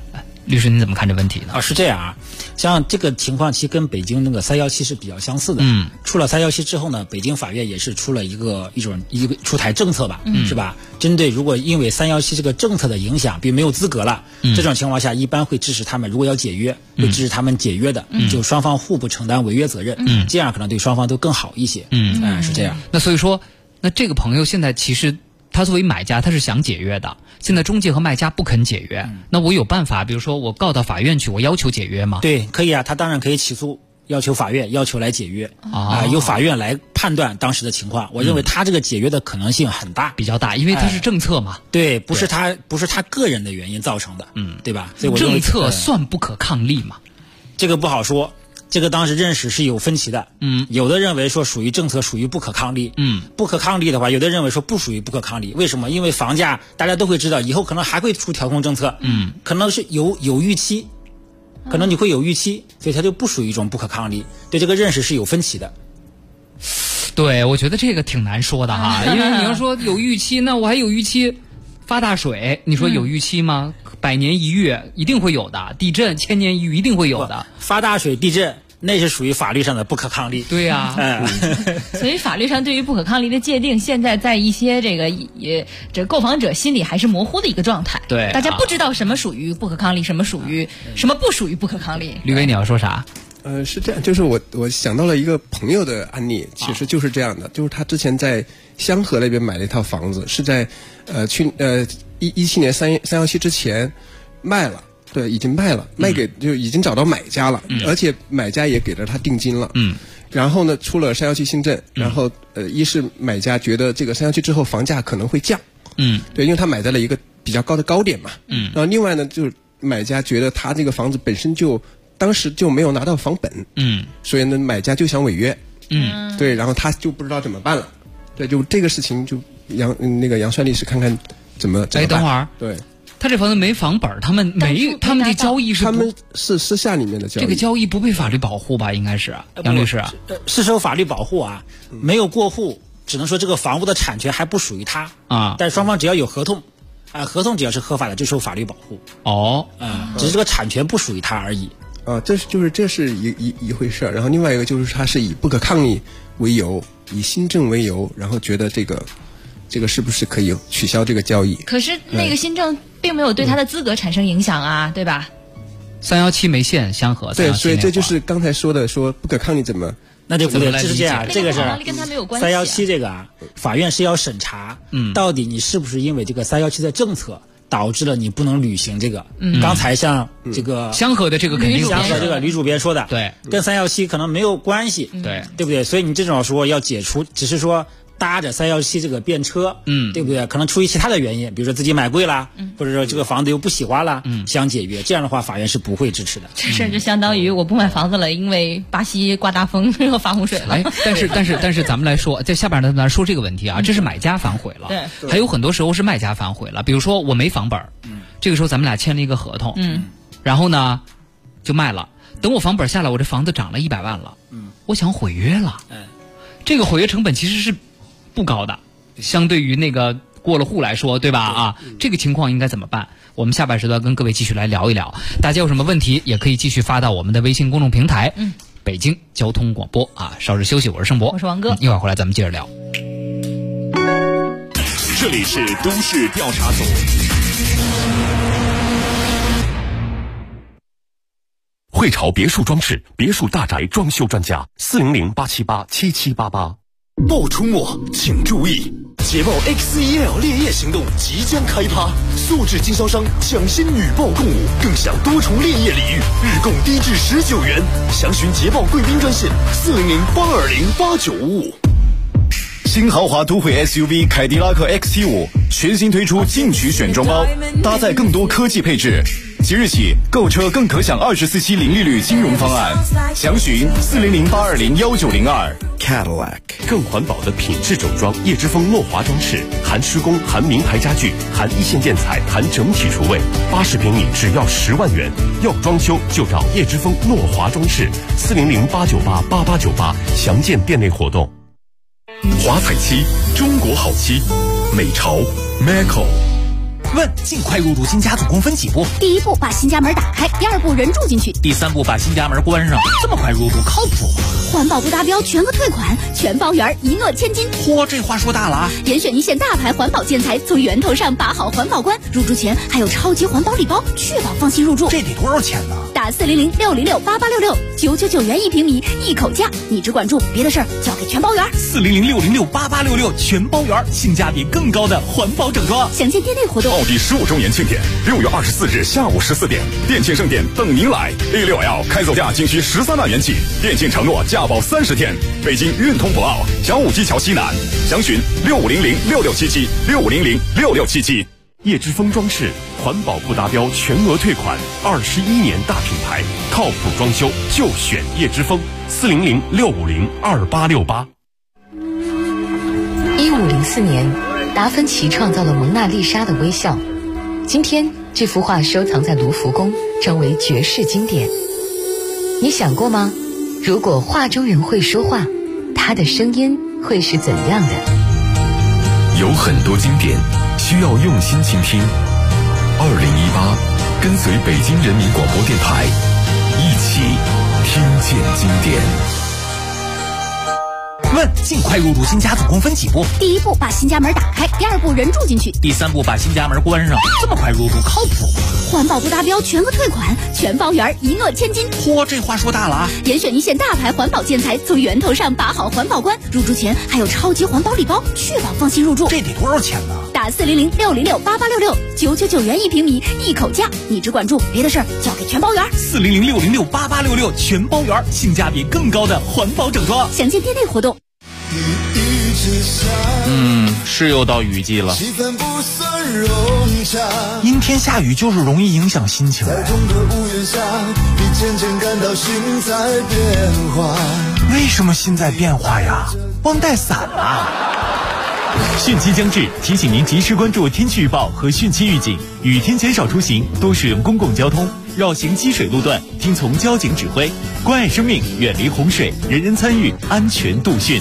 [SPEAKER 5] 律师您怎么看这问题呢？
[SPEAKER 13] 是这样啊，像这个情况其实跟北京那个317是比较相似的。出了317之后呢，北京法院也是出了一个出台政策吧，是吧？针对如果因为317这个政策的影响，比如没有资格了，这种情况下一般会支持他们，如果要解约，会支持他们解约的，就双方互不承担违约责任，这样可能对双方都更好一些。是这样。
[SPEAKER 5] 那所以说，那这个朋友现在其实他作为买家，他是想解约的。现在中介和卖家不肯解约，那我有办法，比如说我告到法院去，我要求解约吗？
[SPEAKER 13] 对，可以啊，他当然可以起诉，要求法院要求来解约由法院来判断当时的情况。我认为他这个解约的可能性很大，
[SPEAKER 5] 比较大，因为它是政策嘛。
[SPEAKER 13] 对，不是他个人的原因造成的，对吧？所以我认为
[SPEAKER 5] 政策算不可抗力嘛？
[SPEAKER 13] 这个不好说。这个当时认识是有分歧的，有的认为说属于政策，属于不可抗力，不可抗力的话，有的认为说不属于不可抗力。为什么？因为房价大家都会知道，以后可能还会出调控政策，可能是有预期，可能你会有预期，所以它就不属于一种不可抗力。对这个认识是有分歧的。
[SPEAKER 5] 对，我觉得这个挺难说的哈，因为你要说有预期，那我还有预期。发大水，你说有预期吗？100年一遇一定会有的，地震1000年一遇一定会有的。
[SPEAKER 13] 发大水、地震，那是属于法律上的不可抗力。
[SPEAKER 5] 对呀，
[SPEAKER 1] 所以法律上对于不可抗力的界定，现在在一些这购房者心里还是模糊的一个状态。
[SPEAKER 5] 对，
[SPEAKER 1] 大家不知道什么属于不可抗力，什么不属于不可抗力。
[SPEAKER 5] 吕伟，你要说啥？
[SPEAKER 12] 是这样，就是我想到了一个朋友的案例，其实就是这样的，就是他之前在香河那边买了一套房子，是在17年317之前卖了，对，已经卖了，卖给就已经找到买家了，而且买家也给了他定金了，然后呢出了317新政，然后一是买家觉得这个317之后房价可能会降，对，因为他买在了一个比较高的高点嘛，然后另外呢就是买家觉得他这个房子本身就当时就没有拿到房本，所以呢买家就想违约，对，然后他就不知道怎么办了，对，就这个事情就杨帅律师看看怎么办。
[SPEAKER 5] 等会儿，
[SPEAKER 12] 对，
[SPEAKER 5] 他这房子没房本，他们这交易
[SPEAKER 12] 他们是私下里面的交易，
[SPEAKER 5] 这个交易不被法律保护吧？应该是杨律师
[SPEAKER 13] 是受法律保护啊，没有过户，只能说这个房屋的产权还不属于他啊，但双方只要有合同。合同只要是合法的，就受法律保护。只是这个产权不属于他而已。
[SPEAKER 12] 这是一回事儿。然后另外一个就是他是以不可抗力为由，以新政为由，然后觉得这个是不是可以取消这个交易？
[SPEAKER 1] 可是那个新政并没有对他的资格产生影响啊，对吧
[SPEAKER 5] ？317没限香河，
[SPEAKER 12] 对，所以这就是刚才说的不可抗力怎么。
[SPEAKER 13] 那就不对，这是这样，这个是
[SPEAKER 1] 跟他没有关系。
[SPEAKER 13] 317这个法院是要审查，到底你是不是因为这个317的政策导致了你不能履行这个。刚才像这个
[SPEAKER 5] 香河的这个肯定
[SPEAKER 13] 香河这个吕主编说的，
[SPEAKER 5] 对，
[SPEAKER 13] 跟317可能没有关系，对不对？所以你这种说要解除，只是说搭着317这个便车，对不对？可能出于其他的原因，比如说自己买贵了，或者说这个房子又不喜欢了，想解约，这样的话法院是不会支持的。
[SPEAKER 1] 这甚至相当于我不买房子了，因为巴西刮大风然后发洪水了。
[SPEAKER 5] 但是咱们来说，在下边呢，咱们说这个问题啊，这是买家反悔了，
[SPEAKER 1] 对，
[SPEAKER 5] 还有很多时候是卖家反悔了。比如说我没房本，这个时候咱们俩签了一个合同，然后呢就卖了，等我房本下来，我这房子涨了100万了，我想毁约了，这个毁约成本其实是不高的，相对于那个过了户来说，对吧？这个情况应该怎么办？我们下半时段跟各位继续来聊一聊。大家有什么问题，也可以继续发到我们的微信公众平台。北京交通广播稍事休息，我是盛博，
[SPEAKER 1] 我是王哥，
[SPEAKER 5] 一会儿回来咱们接着聊。
[SPEAKER 3] 这里是都市调查组。汇潮别墅装饰，别墅大宅装修专家，400-878-7788。
[SPEAKER 14] 报出没，请注意！捷豹 X1L 烈焰行动即将开趴，素质经销商抢先女报共舞，更享多重烈焰礼遇，日供低至19元。详询捷豹贵宾专线400-820-8955。新豪华都会 SUV 凯迪拉克 XT5 全新推出进取选装包，搭载更多科技配置。即日起购车更可享24期零利率金融方案，详询400-820-1902。Cadillac
[SPEAKER 3] 更环保的品质整装，叶之峰诺华装饰，含施工，含名牌家具，含一线建材，含整体厨卫，80平米只要10万元。要装修就找叶之峰诺华装饰，400-898-8898，详见店内活动。
[SPEAKER 14] 华彩漆，中国好漆，美潮 Macco。
[SPEAKER 15] 问尽快入住新家总共分几步？
[SPEAKER 6] 第一步把新家门打开，第二步人住进去，
[SPEAKER 15] 第三步把新家门关上。这么快入住靠谱吗？
[SPEAKER 6] 环保不达标全额退款，全包圆一诺千金。
[SPEAKER 15] 嚯，这话说大了啊！
[SPEAKER 6] 严选一线大牌环保建材，从源头上把好环保关。入住前还有超级环保礼包，确保放心入住。
[SPEAKER 15] 这得多少钱呢？
[SPEAKER 6] 打400-606-8866，999元1平米，一口价。你只管住，别的事儿交给全包圆。
[SPEAKER 15] 400-606-8866，全包圆，性价比更高的环保整装。
[SPEAKER 6] 详见店内活动。
[SPEAKER 14] 奥迪15周年庆典，6月24日下午14点，电竞盛典等您来。A6L 开走价仅需13万元起，电竞承诺价保30天。北京运通博奥小武基桥西南，详询6500-6677，6500-6677。
[SPEAKER 3] 叶之峰装饰，环保不达标全额退款，21年大品牌，靠谱装修就选叶之峰，400-650-2868。
[SPEAKER 16] 1504年，达芬奇创造了蒙娜丽莎的微笑。今天，这幅画收藏在卢浮宫，成为绝世经典。你想过吗？如果画中人会说话，他的声音会是怎样的？
[SPEAKER 4] 有很多经典需要用心倾听。2018，跟随北京人民广播电台，一起听见经典。
[SPEAKER 15] 问尽快入住新家总共分几步？
[SPEAKER 6] 第一步把新家门打开，第二步人住进去，
[SPEAKER 15] 第三步把新家门关上。这么快入住靠谱吗？
[SPEAKER 6] 环保不达标全额退款，全包圆一诺千金。
[SPEAKER 15] 嚯，这话说大了啊！
[SPEAKER 6] 严选一线大牌环保建材，从源头上把好环保关。入住前还有超级环保礼包，确保放心入住。
[SPEAKER 15] 这得多少钱呢？
[SPEAKER 6] 打400-606-8866，999元1平米，一口价。你只管住，别的事儿交给全包圆。
[SPEAKER 15] 400-606-8866，全包圆，性价比更高的环保整装。
[SPEAKER 6] 详见店内活动。
[SPEAKER 15] 是又到雨季了，阴天下雨就是容易影响心情。为什么心在变化呀？忘带伞了。汛期将至，提醒您及时关注天气预报和汛期预警，雨天减少出行，多使用公共交通，绕行积水路段，听从交警指挥，关爱生命，远离洪水，人人参与，安全度汛。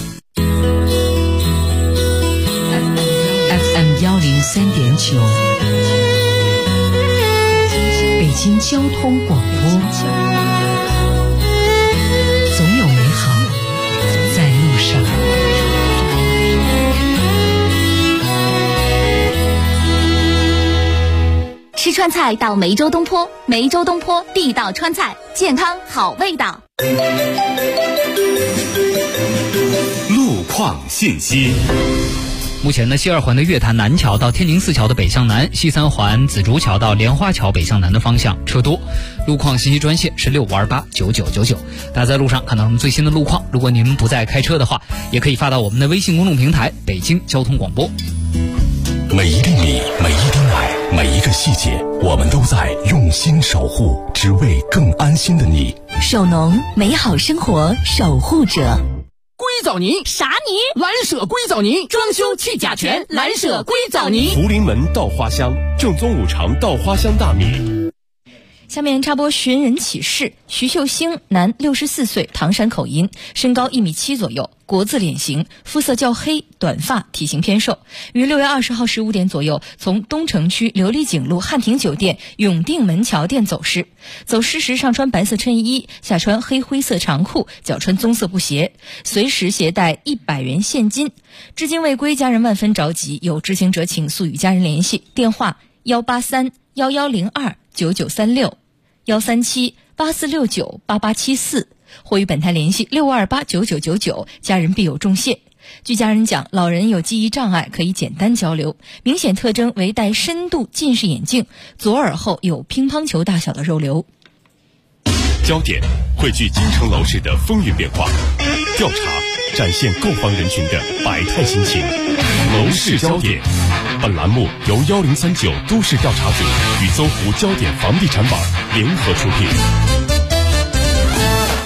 [SPEAKER 1] 103.9，北京交通广播，总有美好在路上。
[SPEAKER 6] 吃川菜到梅州东坡，梅州东坡地道川菜，健康好味道。
[SPEAKER 3] 路况信息。
[SPEAKER 5] 目前呢，西二环的月坛南桥到天宁寺桥的北向南，西三环紫竹桥到莲花桥北向南的方向车多。路况信息专线是65289999。大家在路上看到我们最新的路况，如果您不在开车的话，也可以发到我们的微信公众平台北京交通广播。
[SPEAKER 3] 每一厘米，每一滴奶，每一个细节，我们都在用心守护，只为更安心的你。
[SPEAKER 1] 手农，美好生活守护者。
[SPEAKER 17] 硅藻泥啥泥？蓝舍硅藻泥，装修去甲醛，蓝舍硅藻泥。
[SPEAKER 3] 福临门稻花香，正宗五常稻花香大米。
[SPEAKER 1] 下面插播寻人启事：徐秀星，男，64岁，唐山口音，身高1.7米左右，国字脸型，肤色较黑，短发，体型偏瘦。于6月20号15点左右，从东城区琉璃井路汉庭酒店永定门桥店走失。走失时上穿白色衬衣，下穿黑灰色长裤，脚穿棕色布鞋，随时携带100元现金。至今未归，家人万分着急，有知情者请速与家人联系，电话183-1102-9936，137-8469-8874，或与本台联系6528-9999，家人必有重谢。据家人讲，老人有记忆障碍，可以简单交流，明显特征为戴深度近视眼镜，左耳后有乒乓球大小的肉瘤。
[SPEAKER 3] 焦点汇聚京城楼市的风云变化，调查展现购房人群的百态心情。楼市焦点，本栏目由1039都市调查组与搜狐焦点房地产网联合出品。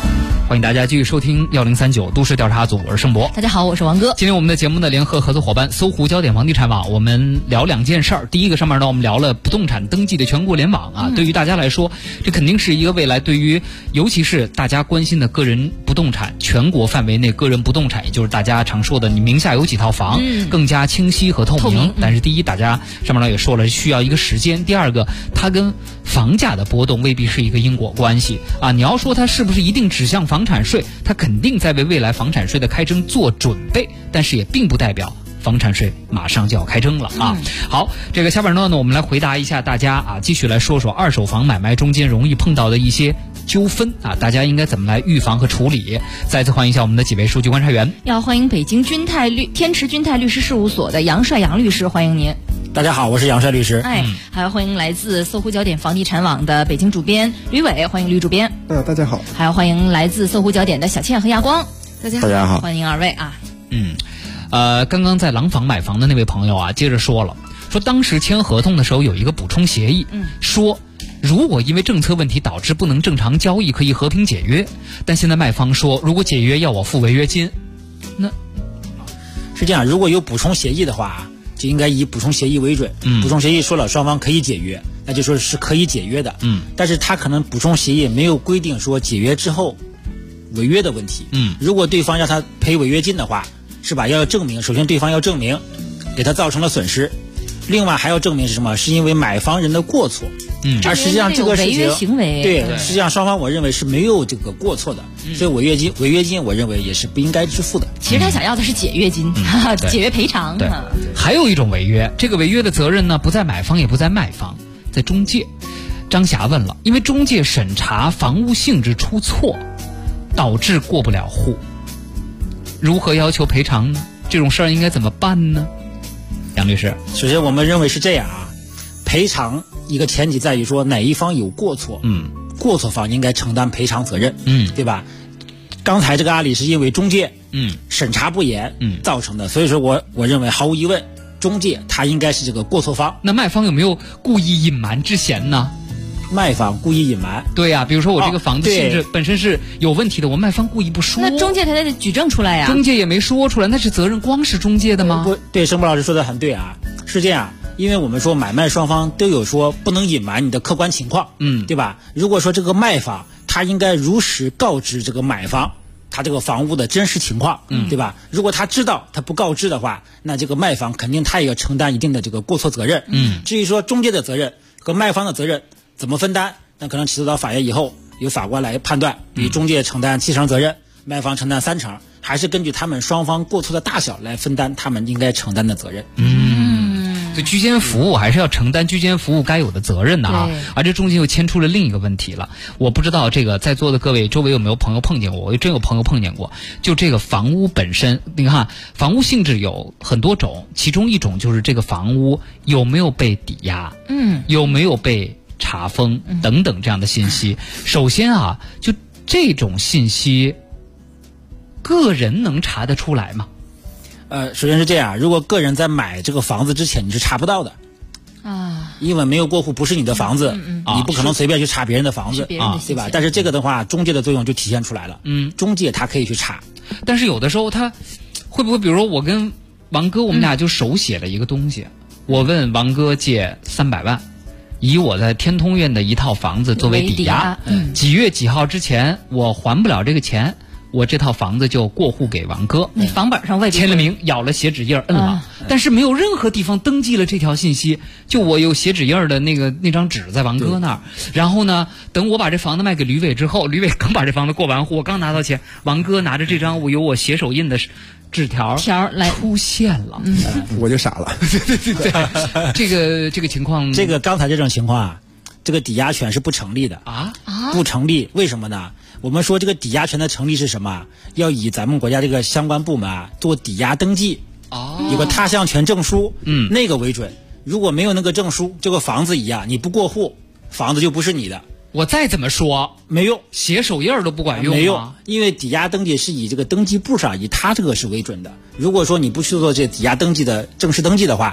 [SPEAKER 5] 欢迎大家继续收听1039都市调查组，我是盛博。
[SPEAKER 1] 大家好，我是王哥。
[SPEAKER 5] 今天我们的节目的联合合作伙伴搜狐焦点房地产网，我们聊2件事儿。第一个上面呢，我们聊了不动产登记的全国联网啊，对于大家来说，这肯定是一个未来对于尤其是大家关心的个人不动产，全国范围内个人不动产，也就是大家常说的你名下有几套房，更加清晰和透明。但是第一，大家上面呢也说了，需要一个时间；第二个，它跟房价的波动未必是一个因果关系啊。你要说它是不是一定指向房产税，它肯定在为未来房产税的开征做准备，但是也并不代表房产税马上就要开征了啊。好，这个下半段呢，我们来回答一下大家啊，继续来说说二手房买卖中间容易碰到的一些纠纷啊，大家应该怎么来预防和处理。再次欢迎一下我们的几位数据观察员，
[SPEAKER 1] 要欢迎北京天池君泰律师事务所的杨帅杨律师，欢迎您。
[SPEAKER 13] 大家好，我是杨帅律师。
[SPEAKER 1] 还要欢迎来自搜狐焦点房地产网的北京主编吕伟，欢迎吕主编。
[SPEAKER 12] 大家好。
[SPEAKER 1] 还要欢迎来自搜狐焦点的小倩和亚光，
[SPEAKER 11] 大家好，
[SPEAKER 1] 欢迎二位啊。
[SPEAKER 5] 刚刚在廊坊买房的那位朋友啊，接着说当时签合同的时候有一个补充协议，说如果因为政策问题导致不能正常交易，可以和平解约。但现在卖方说，如果解约要我付违约金，那
[SPEAKER 13] 是这样，如果有补充协议的话，就应该以补充协议为准。补充协议说了双方可以解约，那就说是可以解约的。但是他可能补充协议没有规定说解约之后违约的问题。如果对方要他赔违约金的话，是吧？要证明，首先对方要证明给他造成了损失，另外还要证明是什么？是因为买房人的过错。而实际上这个事情，对，实际上双方我认为是没有这个过错的，所以违约金我认为也是不应该支付的。
[SPEAKER 1] 其实他想要的是解约金，解约赔偿。
[SPEAKER 5] 对，还有一种违约，这个违约的责任呢，不在买方也不在卖方，在中介。张霞问了，因为中介审查房屋性质出错，导致过不了户，如何要求赔偿呢？这种事儿应该怎么办呢？杨律师，
[SPEAKER 13] 首先我们认为是这样啊，赔偿一个前提在于说哪一方有过错，过错方应该承担赔偿责任，对吧？刚才这个案例是因为中介审查不严造成的，所以说我认为毫无疑问，中介他应该是这个过错方。
[SPEAKER 5] 那卖方有没有故意隐瞒之嫌呢？
[SPEAKER 13] 卖方故意隐瞒，
[SPEAKER 5] 对呀，比如说我这个房子性质本身是有问题的，我卖方故意不说，
[SPEAKER 1] 那中介他得举证出来呀。
[SPEAKER 5] 中介也没说出来，那是责任光是中介的吗？
[SPEAKER 13] 不对，盛博老师说的很对啊，是这样。因为我们说买卖双方都有说不能隐瞒你的客观情况，对吧？如果说这个卖方他应该如实告知这个买方他这个房屋的真实情况，对吧？如果他知道他不告知的话，那这个卖方肯定他也要承担一定的这个过错责任。至于说中介的责任和卖方的责任怎么分担，那可能起诉到法院以后由法官来判断，比中介承担7成责任，卖方承担3成，还是根据他们双方过错的大小来分担他们应该承担的责任。
[SPEAKER 5] 所以居间服务还是要承担居间服务该有的责任的啊。而这中间又牵出了另一个问题了，我不知道这个在座的各位周围有没有朋友碰见过，我真有朋友碰见过。就这个房屋本身，你看房屋性质有很多种，其中一种就是这个房屋有没有被抵押，有没有被查封等等这样的信息。首先啊，就这种信息个人能查得出来吗？
[SPEAKER 13] 首先是这样，如果个人在买这个房子之前你是查不到的啊，因为没有过户，不是你的房子，你不可能随便去查别人的房子啊，对吧？但是这个的话，中介的作用就体现出来了。中介他可以去查，
[SPEAKER 5] 但是有的时候他会不会，比如说我跟王哥，我们俩就手写了一个东西，我问王哥借300万，以我在天通苑的一套房子作为抵押，几月几号之前我还不了这个钱，我这套房子就过户给王哥，
[SPEAKER 1] 你房本上未必
[SPEAKER 5] 签了名，咬了写纸印摁了，但是没有任何地方登记了这条信息，就我有写纸印的那张纸在王哥那儿。然后呢，等我把这房子卖给吕伟之后，吕伟刚把这房子过完户，我刚拿到钱，王哥拿着这张有我写手印的纸条来出现了，
[SPEAKER 12] 我就傻了。
[SPEAKER 5] 对，这个情况，
[SPEAKER 13] 这个刚才这种情况啊，这个抵押权是不成立的啊，不成立，为什么呢？我们说这个抵押权的成立是什么？要以咱们国家这个相关部门啊做抵押登记，有个他项权证书，那个为准。如果没有那个证书，这个房子一样，你不过户，房子就不是你的。
[SPEAKER 5] 我再怎么说
[SPEAKER 13] 没用，
[SPEAKER 5] 写手印都不管用，
[SPEAKER 13] 没用，因为抵押登记是以这个登记簿上以他这个是为准的。如果说你不去做这抵押登记的正式登记的话，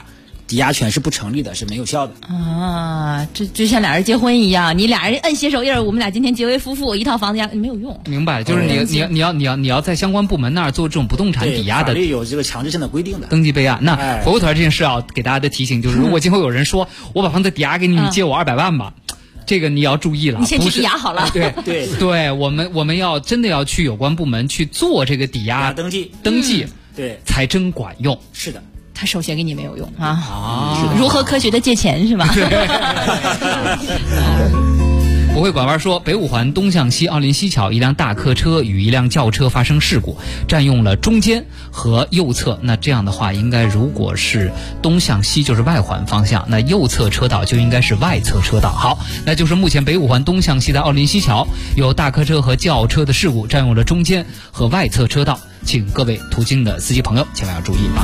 [SPEAKER 13] 抵押权是不成立的，是没有效的
[SPEAKER 1] 啊。这就像俩人结婚一样，你俩人摁写手印，我们俩今天结为夫妇，一套房子没有用。
[SPEAKER 5] 明白，就是你要在相关部门那儿做这种不动产抵押的，
[SPEAKER 13] 法律有这个强制性的规定的
[SPEAKER 5] 登记备案。那回过头来这件事要给大家的提醒就是，如果今后有人说我把房子抵押给你，你借我200万吧。这个你要注意了，
[SPEAKER 1] 你先去抵押好了。
[SPEAKER 5] 对，我们要真的要去有关部门去做这个抵押
[SPEAKER 13] 登记，
[SPEAKER 5] 对，才真管用。
[SPEAKER 13] 是的，
[SPEAKER 1] 他手写给你没有用啊。如何科学的借钱是吧？
[SPEAKER 5] 不会拐弯说，北五环东向西奥林西桥一辆大客车与一辆轿车发生事故，占用了中间和右侧。那这样的话，应该如果是东向西就是外环方向，那右侧车道就应该是外侧车道。好，那就是目前北五环东向西的奥林西桥有大客车和轿车的事故，占用了中间和外侧车道，请各位途经的司机朋友千万要注意啊。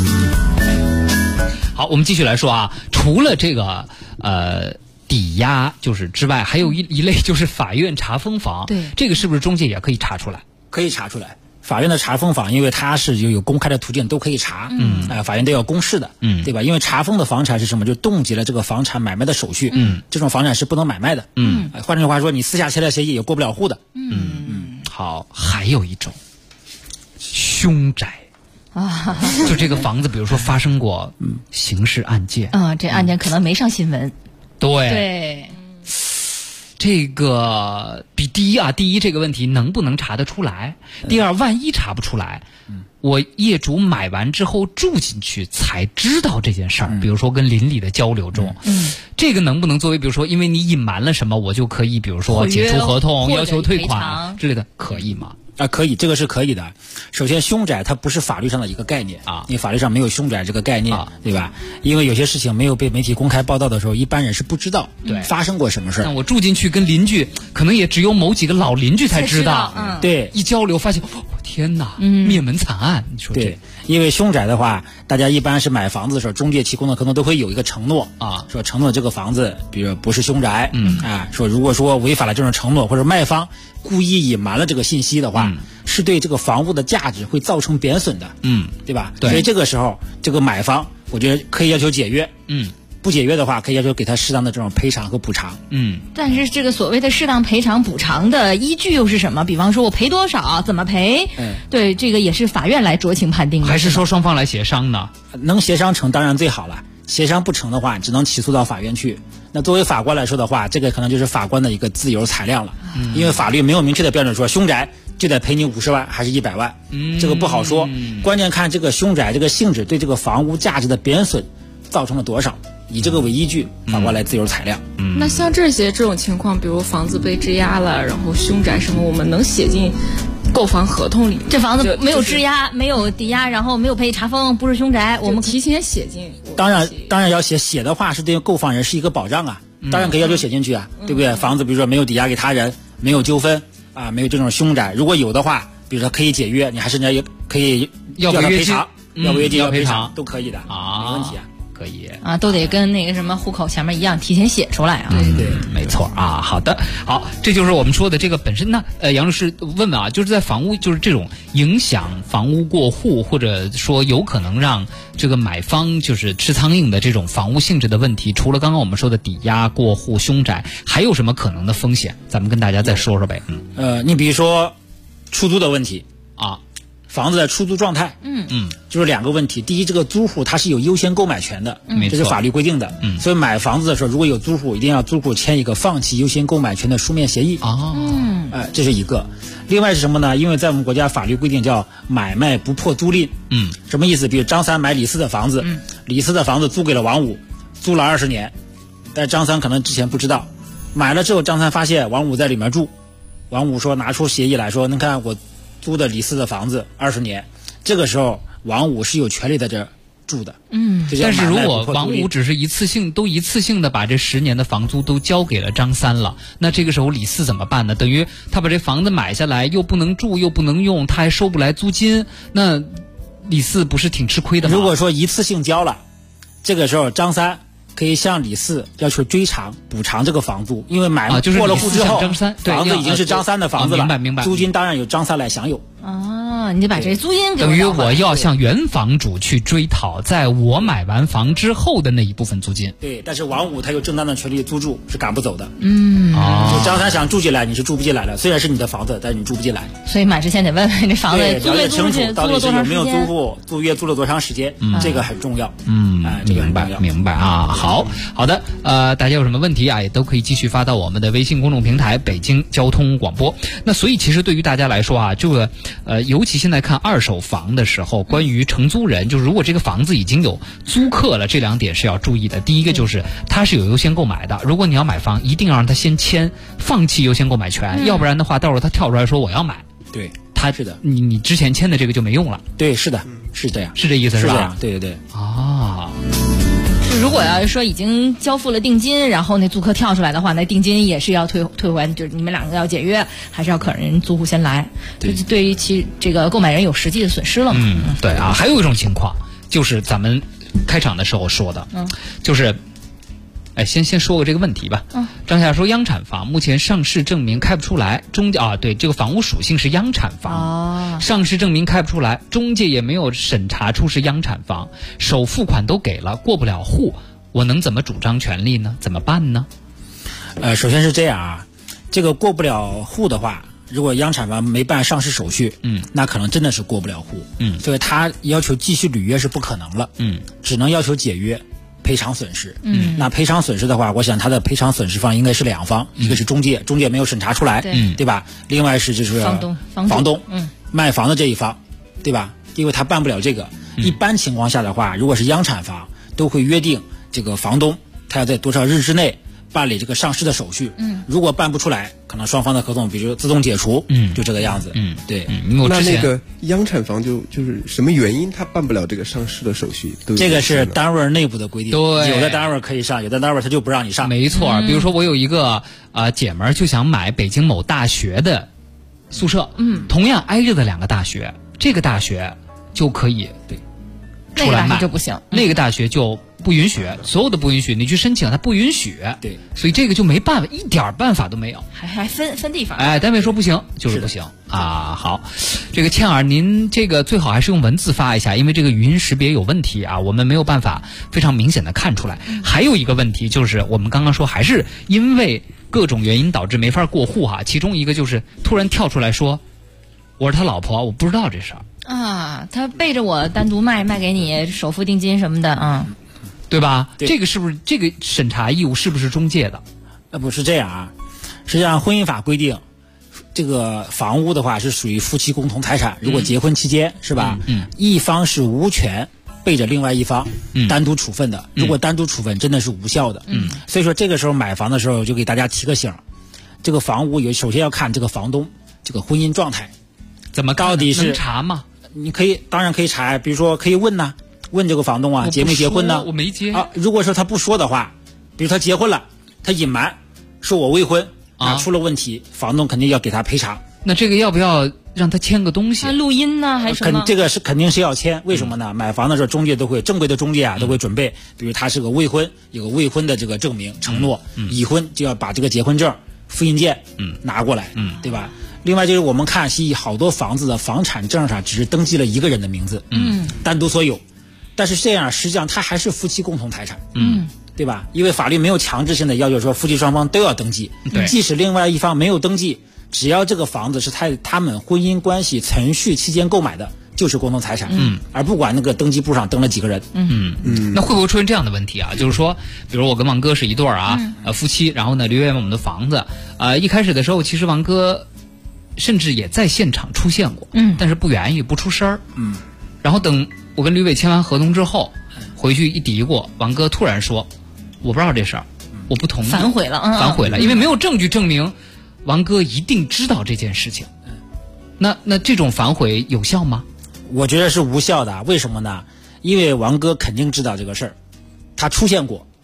[SPEAKER 5] 好，我们继续来说啊，除了这个抵押就是之外，还有一类就是法院查封房。
[SPEAKER 1] 对，
[SPEAKER 5] 这个是不是中介也可以查出来？
[SPEAKER 13] 可以查出来。法院的查封房，因为它是有公开的途径都可以查，法院都要公示的，对吧？因为查封的房产是什么？就冻结了这个房产买卖的手续，这种房产是不能买卖的，换句话说，你私下签了协议也过不了户的，
[SPEAKER 5] 好，还有一种凶宅。啊，就这个房子，比如说发生过刑事案件，
[SPEAKER 1] 这案件可能没上新闻。对，
[SPEAKER 5] 这个比第一这个问题能不能查得出来？第二，万一查不出来，我业主买完之后住进去才知道这件事儿，比如说跟邻里的交流中，这个能不能作为比如说因为你隐瞒了什么，我就可以比如说解除合同、要求退款之类的，可以吗？
[SPEAKER 13] 可以，这个是可以的。首先，凶宅它不是法律上的一个概念啊，你法律上没有凶宅这个概念，对吧？因为有些事情没有被媒体公开报道的时候，一般人是不知道发生过什么事儿。
[SPEAKER 5] 那我住进去跟邻居，可能也只有某几个老邻居才知道。
[SPEAKER 13] 对，
[SPEAKER 5] 一交流发现，天哪，灭门惨案！你说
[SPEAKER 13] 对，因为凶宅的话，大家一般是买房子的时候，中介提供的合同都会有一个承诺啊，说承诺这个房子，比如不是凶宅，说如果说违反了这种承诺，或者卖方故意隐瞒了这个信息的话，是对这个房屋的价值会造成贬损的，对吧？
[SPEAKER 5] 对，
[SPEAKER 13] 所以这个时候，这个买方我觉得可以要求解约，不解约的话，可以要求给他适当的这种赔偿和补偿，
[SPEAKER 1] 但是这个所谓的适当赔偿补偿的依据又是什么？比方说我赔多少，怎么赔？对，这个也是法院来酌情判定的，
[SPEAKER 5] 还是说双方来协商呢？
[SPEAKER 13] 能协商成当然最好了。协商不成的话，只能起诉到法院去。那作为法官来说的话，这个可能就是法官的一个自由裁量了，因为法律没有明确的标准说凶宅就得赔你50万还是100万，这个不好说。关键看这个凶宅这个性质对这个房屋价值的贬损造成了多少，以这个为依据，法官来自由裁量。
[SPEAKER 10] 那像这种情况，比如房子被质押了，然后凶宅什么，我们能写进购房合同里？
[SPEAKER 1] 这房子没有质押，没有抵押，然后没有被查封，不是凶宅，我们
[SPEAKER 10] 提前写进。
[SPEAKER 13] 当然要写的话是对购房人是一个保障啊，当然可以要求写进去啊，对不对？房子比如说没有抵押给他人，没有纠纷啊，没有这种凶宅，如果有的话，比如说可以解约，你还甚至也可以要他赔偿，要违约金要赔偿都可以的没问题啊。
[SPEAKER 5] 可以
[SPEAKER 1] 啊，都得跟那个什么户口前面一样，提前写出来啊。
[SPEAKER 5] 对，没错啊。好的，好，这就是我们说的这个本身。那杨律师问问啊，就是在房屋就是这种影响房屋过户，或者说有可能让这个买方就是吃苍蝇的这种房屋性质的问题，除了刚刚我们说的抵押、过户、凶宅，还有什么可能的风险？咱们跟大家再说说呗。
[SPEAKER 13] 你比如说出租的问题啊。房子的出租状态，就是两个问题。第一，这个租户他是有优先购买权的，这是法律规定的。所以买房子的时候，如果有租户，一定要租户签一个放弃优先购买权的书面协议。这是一个。另外是什么呢？因为在我们国家法律规定叫买卖不破租赁。什么意思？比如张三买李四的房子，李四的房子租给了王五，租了20年，但张三可能之前不知道，买了之后张三发现王五在里面住，王五说拿出协议来说，你看我租的李四的房子20年，这个时候王五是有权利在这住的。
[SPEAKER 5] 但是如果王五只是一次性的把这10年的房租都交给了张三了，那这个时候李四怎么办呢？等于他把这房子买下来，又不能住又不能用，他还收不来租金，那李四不是挺吃亏的吗？
[SPEAKER 13] 如果说一次性交了，这个时候张三可以向李四要求补偿这个房租，因为过了户之后，房子已经是张三的房子了，
[SPEAKER 5] 明白，
[SPEAKER 13] 租金当然由张三来享有。
[SPEAKER 1] 啊，你得把这租金给
[SPEAKER 5] 等于我要向原房主去追讨，在我买完房之后的那一部分租金。
[SPEAKER 13] 对，但是王五他有正当的权利租住，是赶不走的。
[SPEAKER 5] 哦，
[SPEAKER 13] 就张三想住进来，你是住不进来的，虽然是你的房子，但是你住不进来。
[SPEAKER 1] 所以买之前得问问这房子租没租
[SPEAKER 13] 清楚，到底是有没有租
[SPEAKER 1] 户，
[SPEAKER 13] 租约租了多长时间，这个很重要。这个
[SPEAKER 5] 明白啊。好的，大家有什么问题啊，也都可以继续发到我们的微信公众平台北京交通广播。那所以其实对于大家来说啊，这个尤其现在看二手房的时候，关于承租人，就是如果这个房子已经有租客了，这2点是要注意的。第一个就是他是有优先购买的，如果你要买房，一定要让他先签放弃优先购买权，要不然的话，到时候他跳出来说我要买，
[SPEAKER 13] 对，
[SPEAKER 5] 他是的，你之前签的这个就没用了。
[SPEAKER 13] 对，是的，是这样，
[SPEAKER 5] 是这意思是吧？
[SPEAKER 13] 是这样，对。
[SPEAKER 1] 如果要是说已经交付了定金，然后那租客跳出来的话，那定金也是要退还，就是你们2个要解约，还是要可人租户先来，对于其这个购买人有实际的损失了嘛？
[SPEAKER 5] 对啊。还有一种情况，就是咱们开场的时候说的，就是先说个这个问题吧。张夏说，央产房目前上市证明开不出来，对，这个房屋属性是央产房，上市证明开不出来，中介也没有审查出是央产房，首付款都给了，过不了户，我能怎么主张权利呢？怎么办呢？
[SPEAKER 13] 首先是这样啊，这个过不了户的话，如果央产房没办上市手续，那可能真的是过不了户，所以他要求继续履约是不可能了，只能要求解约。赔偿损失，那赔偿损失的话，我想他的赔偿损失方应该是2方，一个是中介没有审查出来，对吧？另外是就是房东，卖房的这一方，对吧？因为他办不了这个。一般情况下的话，如果是央产房，都会约定这个房东他要在多少日之内办理这个上市的手续，如果办不出来，可能双方的合同比如自动解除，就这个样子，对。
[SPEAKER 12] 那个央产房就是什么原因他办不了这个上市的手续？
[SPEAKER 13] 这个是单位内部的规定，
[SPEAKER 5] 对，
[SPEAKER 13] 有的单位可以上，有的单位他就不让你上。
[SPEAKER 5] 没错，比如说我有一个姐们儿就想买北京某大学的宿舍，同样挨着的2个大学，这个大学就可以出来卖，
[SPEAKER 1] 那个大学就不行，
[SPEAKER 5] 那个大学就不允许，所有的不允许，你去申请它不允许，
[SPEAKER 13] 对，
[SPEAKER 5] 所以这个就没办法，一点办法都没有，
[SPEAKER 1] 还分地方，
[SPEAKER 5] 单位说不行就是不行啊。好，这个倩儿，您这个最好还是用文字发一下，因为这个语音识别有问题啊，我们没有办法非常明显的看出来。还有一个问题就是，我们刚刚说还是因为各种原因导致没法过户哈，其中一个就是突然跳出来说我是他老婆，我不知道这事儿
[SPEAKER 1] 啊，他背着我单独卖给你首付定金什么的，
[SPEAKER 5] 对吧？这个是不是这个审查义务是不是中介的？
[SPEAKER 13] 不是这样啊，实际上婚姻法规定，这个房屋的话是属于夫妻共同财产，如果结婚期间是吧，一方是无权背着另外一方单独处分的，如果单独处分真的是无效的，所以说这个时候买房的时候就给大家提个醒，这个房屋首先要看这个房东这个婚姻状态，
[SPEAKER 5] 怎么
[SPEAKER 13] 到底是
[SPEAKER 5] 能查吗？
[SPEAKER 13] 你当然可以查，比如说可以问呐，问这个房东啊，结没结婚呢？
[SPEAKER 5] 我没结
[SPEAKER 13] 啊。如果说他不说的话，比如他结婚了，他隐瞒说我未婚啊，出了问题，房东肯定要给他赔偿。
[SPEAKER 5] 那这个要不要让他签个东西？
[SPEAKER 1] 录音呢还是什么？
[SPEAKER 13] 这个是肯定是要签，为什么呢？买房的时候中介都会，正规的中介啊都会准备，比如他是个未婚，有个未婚的这个证明承诺，已婚就要把这个结婚证复印件拿过来，对吧？另外就是我们看好多房子的房产证上只是登记了一个人的名字，单独所有，但是这样实际上它还是夫妻共同财产，对吧？因为法律没有强制性的要求说夫妻双方都要登记，即使另外一方没有登记，只要这个房子是他们婚姻关系存续期间购买的，就是共同财产，而不管那个登记簿上登了几个人，
[SPEAKER 5] 那会不会出现这样的问题啊？就是说，比如我跟王哥是一对儿啊，夫妻，然后呢刘源我们的房子，一开始的时候其实王哥甚至也在现场出现过，但是不言语不出声儿，然后等我跟吕伟签完合同之后，回去一嘀咕，王哥突然说我不知道这事儿，我不同意，
[SPEAKER 1] 反悔了，
[SPEAKER 5] 因为没有证据证明王哥一定知道这件事情。那这种反悔有效吗？
[SPEAKER 13] 我觉得是无效的，为什么呢？因为王哥肯定知道这个事儿，他出现过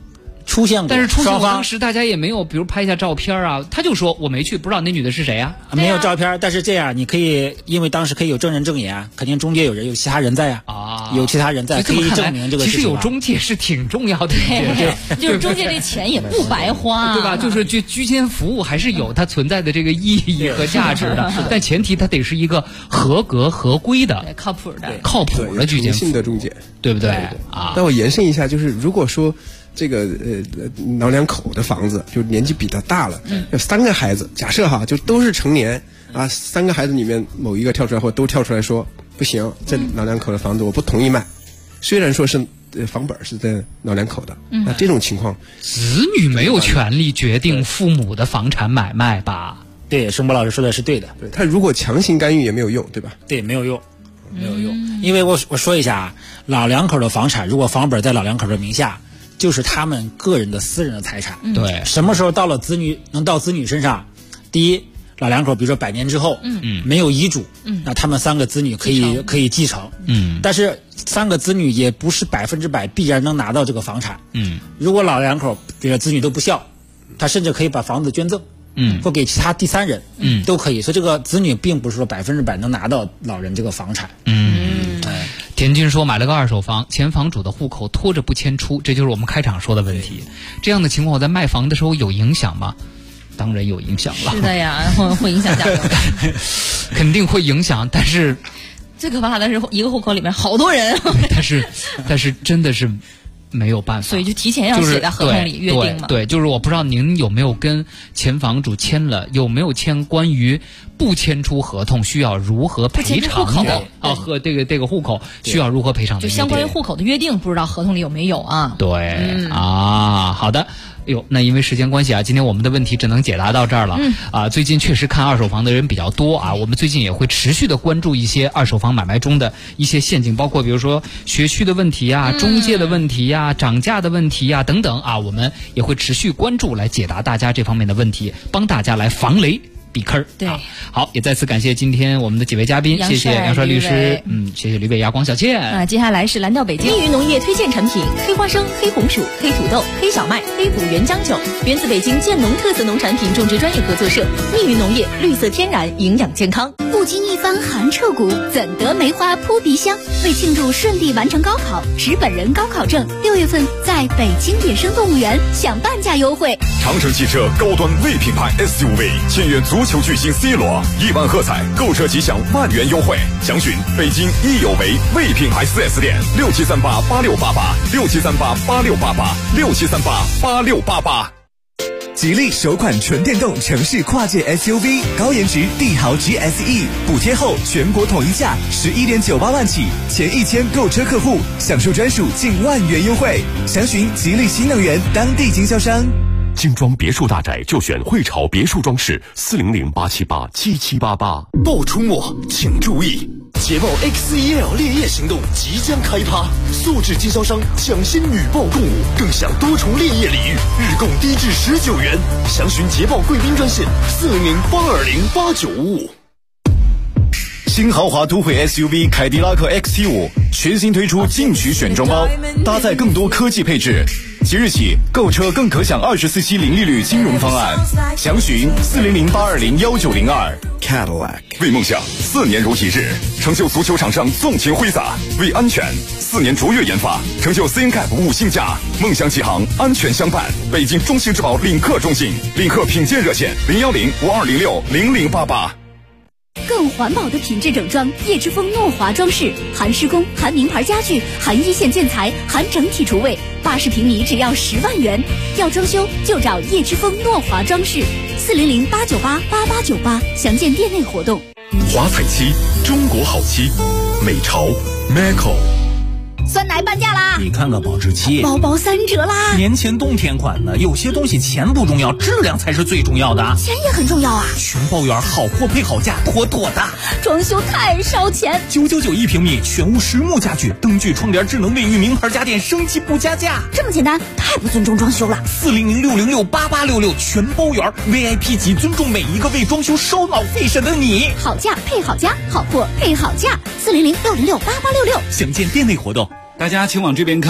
[SPEAKER 13] 出现过，
[SPEAKER 5] 但是出现过，
[SPEAKER 13] 当
[SPEAKER 5] 当时大家也没有，比如拍一下照片啊，他就说我没去，不知道那女的是谁啊？
[SPEAKER 13] 没有照片，但是这样你可以，因为当时可以有证人证言，肯定中介有人，有其他人在有其他人在可以证明这个事情。
[SPEAKER 5] 其实有中介是挺重要的，
[SPEAKER 1] 对，就是中介这钱也不白花，
[SPEAKER 5] 对吧？就是居间服务还是有它存在的这个意义和价值的，但前提它得是一个合格合规的、
[SPEAKER 1] 靠谱
[SPEAKER 5] 的居间服务
[SPEAKER 12] 性的中介，
[SPEAKER 5] 对不对啊？
[SPEAKER 12] 那我延伸一下，就是如果说这个老两口的房子，就年纪比他大了，有3个孩子，假设哈，就都是成年啊，3个孩子里面某一个跳出来或都跳出来说不行，这老两口的房子我不同意卖，虽然说是房本是在老两口的，那这种情况，
[SPEAKER 5] 子女没有权利决定父母的房产买卖吧？
[SPEAKER 13] 对，声波老师说的是对的。
[SPEAKER 12] 对，他如果强行干预也没有用，对吧？
[SPEAKER 13] 对，没有用。因为我说一下啊，老两口的房产如果房本在老两口的名下，就是他们个人的私人的财产。
[SPEAKER 5] 对，
[SPEAKER 13] 什么时候到了能到子女身上？第一，老两口比如说100年之后，没有遗嘱，那他们3个子女可以继承。但是3个子女也不是100%必然能拿到这个房产。如果老两口比如子女都不孝，他甚至可以把房子捐赠。或给其他第3人，都可以。所以这个子女并不是说100%能拿到老人这个房产。
[SPEAKER 5] 田军说买了个2手房，前房主的户口拖着不迁出，这就是我们开场说的问题。这样的情况我在卖房的时候有影响吗？当然有影响了。
[SPEAKER 1] 是的呀，会影响价格，
[SPEAKER 5] 肯定会影响。但是
[SPEAKER 1] 最可怕的是一个户口里面好多人。
[SPEAKER 5] 但是真的是没有办法，
[SPEAKER 1] 所以就提前要写在合同里约定嘛。
[SPEAKER 5] 对，就是我不知道您有没有跟前房主签了，有没有签关于不签出合同需要如何赔偿的和这个户口需要如何赔偿的，
[SPEAKER 1] 就相关于户口的约定，不知道合同里有没有啊？
[SPEAKER 5] 对好的。那因为时间关系啊，今天我们的问题只能解答到这儿了。最近确实看2手房的人比较多啊，我们最近也会持续的关注一些2手房买卖中的一些陷阱，包括比如说学区的问题啊、中介的问题啊、涨价的问题啊等等啊，我们也会持续关注来解答大家这方面的问题，帮大家来防雷避坑。
[SPEAKER 1] 对，
[SPEAKER 5] 好，也再次感谢今天我们的几位嘉宾，谢谢杨帅律师，谢谢吕伟亚、光小倩。
[SPEAKER 1] 接下来是蓝调北京密云农业推荐产品：黑花生、黑红薯、黑土豆、黑小麦、黑虎原浆酒，源自北京建农特色农产品种植专业合作社。密云农业，绿色天然，营养健康。
[SPEAKER 6] 不经一番寒彻骨，怎得梅花扑鼻香？为庆祝顺利完成高考，持本人高考证，6月份在北京野生动物园享半价优惠。
[SPEAKER 14] 长城汽车高端微品牌 SUV 签约足球巨星 C 罗，1万喝彩，购车即享万元优惠。详询北京益有为微品牌 4S 店，67388688，67388688，67388688。
[SPEAKER 18] 吉利首款纯电动城市跨界 SUV 高颜值帝豪 GSE， 补贴后全国统一价11.98万起，前1000购车客户享受专属近万元优惠。详询吉利新能源当地经销商。
[SPEAKER 3] 精装别墅大宅就选汇潮别墅装饰，400-878-7788。
[SPEAKER 19] 爆出没，请注意！捷豹 X1L 烈焰行动即将开趴，素质经销商抢先女豹共舞，更享多重烈焰礼遇，日供低至19元。详询捷豹贵宾专线400-820-8955。
[SPEAKER 14] 新豪华都会 SUV 凯迪拉克 XT5 全新推出进取选装包，搭载更多科技配置。即日起购车更可享24期零利率金融方案，详询400-820-1902。 Cadillac 为梦想4年如一日，成就足球场上纵情挥洒；为安全4年卓越研发，成就 CNCAP 5星价。梦想起航，安全相伴。北京中兴之宝领克中信，领克品鉴热线010-5206-0088。
[SPEAKER 6] 更环保的品质整装，叶之峰诺华装饰，含施工、含名牌家具、含一线建材、含整体厨卫，80平米只要10万元。要装修就找叶之峰诺华装饰，400-898-8898，详见店内活动。
[SPEAKER 4] 华彩漆，中国好漆，美潮 Macco。
[SPEAKER 6] 酸奶半价啦！
[SPEAKER 20] 你看看保质期，
[SPEAKER 6] 包包3折啦！
[SPEAKER 20] 年前冬天款的，有些东西钱不重要，质量才是最重要的。
[SPEAKER 6] 钱也很重要啊！
[SPEAKER 20] 全包圆，好货配好价，妥妥的。
[SPEAKER 6] 装修太烧钱
[SPEAKER 20] ，999一平米，全屋实木家具，灯具、窗帘、智能卫浴，名牌家电，升级不加价。
[SPEAKER 6] 这么简单，太不尊重装修了。
[SPEAKER 20] 400-606-8866，全包圆 ，VIP 级，尊重每一个为装修烧脑费神的你。
[SPEAKER 6] 好价配好家，好货配好价，400-606-8866。
[SPEAKER 20] 详见店内活动。
[SPEAKER 21] 大家请往这边看，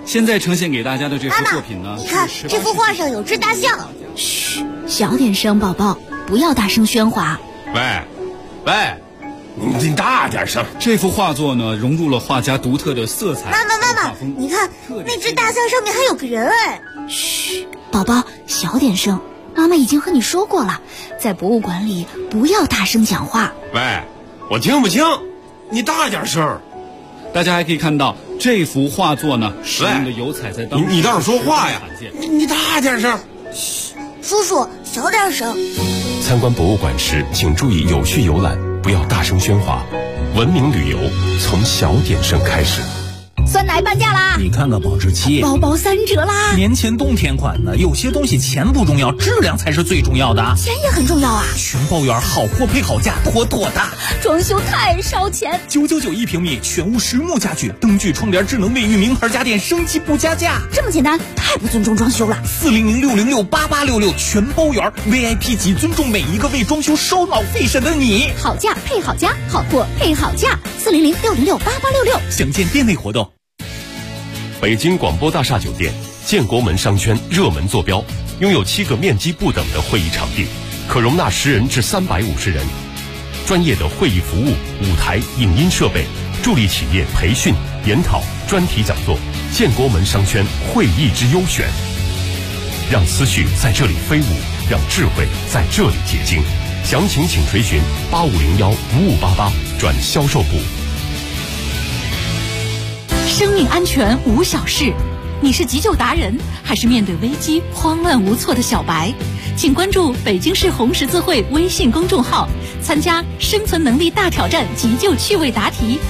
[SPEAKER 21] 现在呈现给大家的这幅作品呢，
[SPEAKER 22] 你看这幅画上有只大象。
[SPEAKER 6] 嘘，小点声，宝宝，不要大声喧哗。
[SPEAKER 21] 喂，你大点声。这幅画作呢，融入了画家独特的色彩。
[SPEAKER 22] 妈妈，你看那只大象上面还有个人哎。
[SPEAKER 6] 嘘，宝宝，小点声。妈妈已经和你说过了，在博物馆里不要大声讲话。
[SPEAKER 21] 喂，我听不清，你大点声。大家还可以看到这幅画作呢，使用的油彩在当中。你倒是说话呀！你大点声。
[SPEAKER 22] 嘘，叔叔，小点声。
[SPEAKER 3] 参观博物馆时，请注意有序游览，不要大声喧哗。文明旅游从小点声开始。
[SPEAKER 6] 酸奶半价啦！
[SPEAKER 20] 你看看保质期，
[SPEAKER 6] 包包3折啦！
[SPEAKER 20] 年前冬天款的，有些东西钱不重要，质量才是最重要的。
[SPEAKER 6] 钱也很重要啊！
[SPEAKER 20] 全包园好货配好价，妥妥的。
[SPEAKER 6] 装修太烧钱
[SPEAKER 20] ，999一平米，全屋实木家具，灯具、窗帘、智能卫浴，名牌家电，升级不加价。
[SPEAKER 6] 这么简单，太不尊重装修了。
[SPEAKER 20] 400-606-8866，全包园 VIP 级，尊重每一个为装修烧脑费神的你。
[SPEAKER 6] 好价配好家，好货配好价。400-606-8866，
[SPEAKER 20] 详见店内活动。
[SPEAKER 3] 北京广播大厦酒店建国门商圈热门坐标，拥有7个面积不等的会议场地，可容纳10人至350人。专业的会议服务、舞台、影音设备，助力企业培训、研讨、专题讲座。建国门商圈会议之优选，让思绪在这里飞舞，让智慧在这里结晶。详情请垂询8501-5588转销售部。
[SPEAKER 1] 生命安全无小事，你是急救达人，还是面对危机慌乱无措的小白？请关注北京市红十字会微信公众号，参加生存能力大挑战急救趣味答题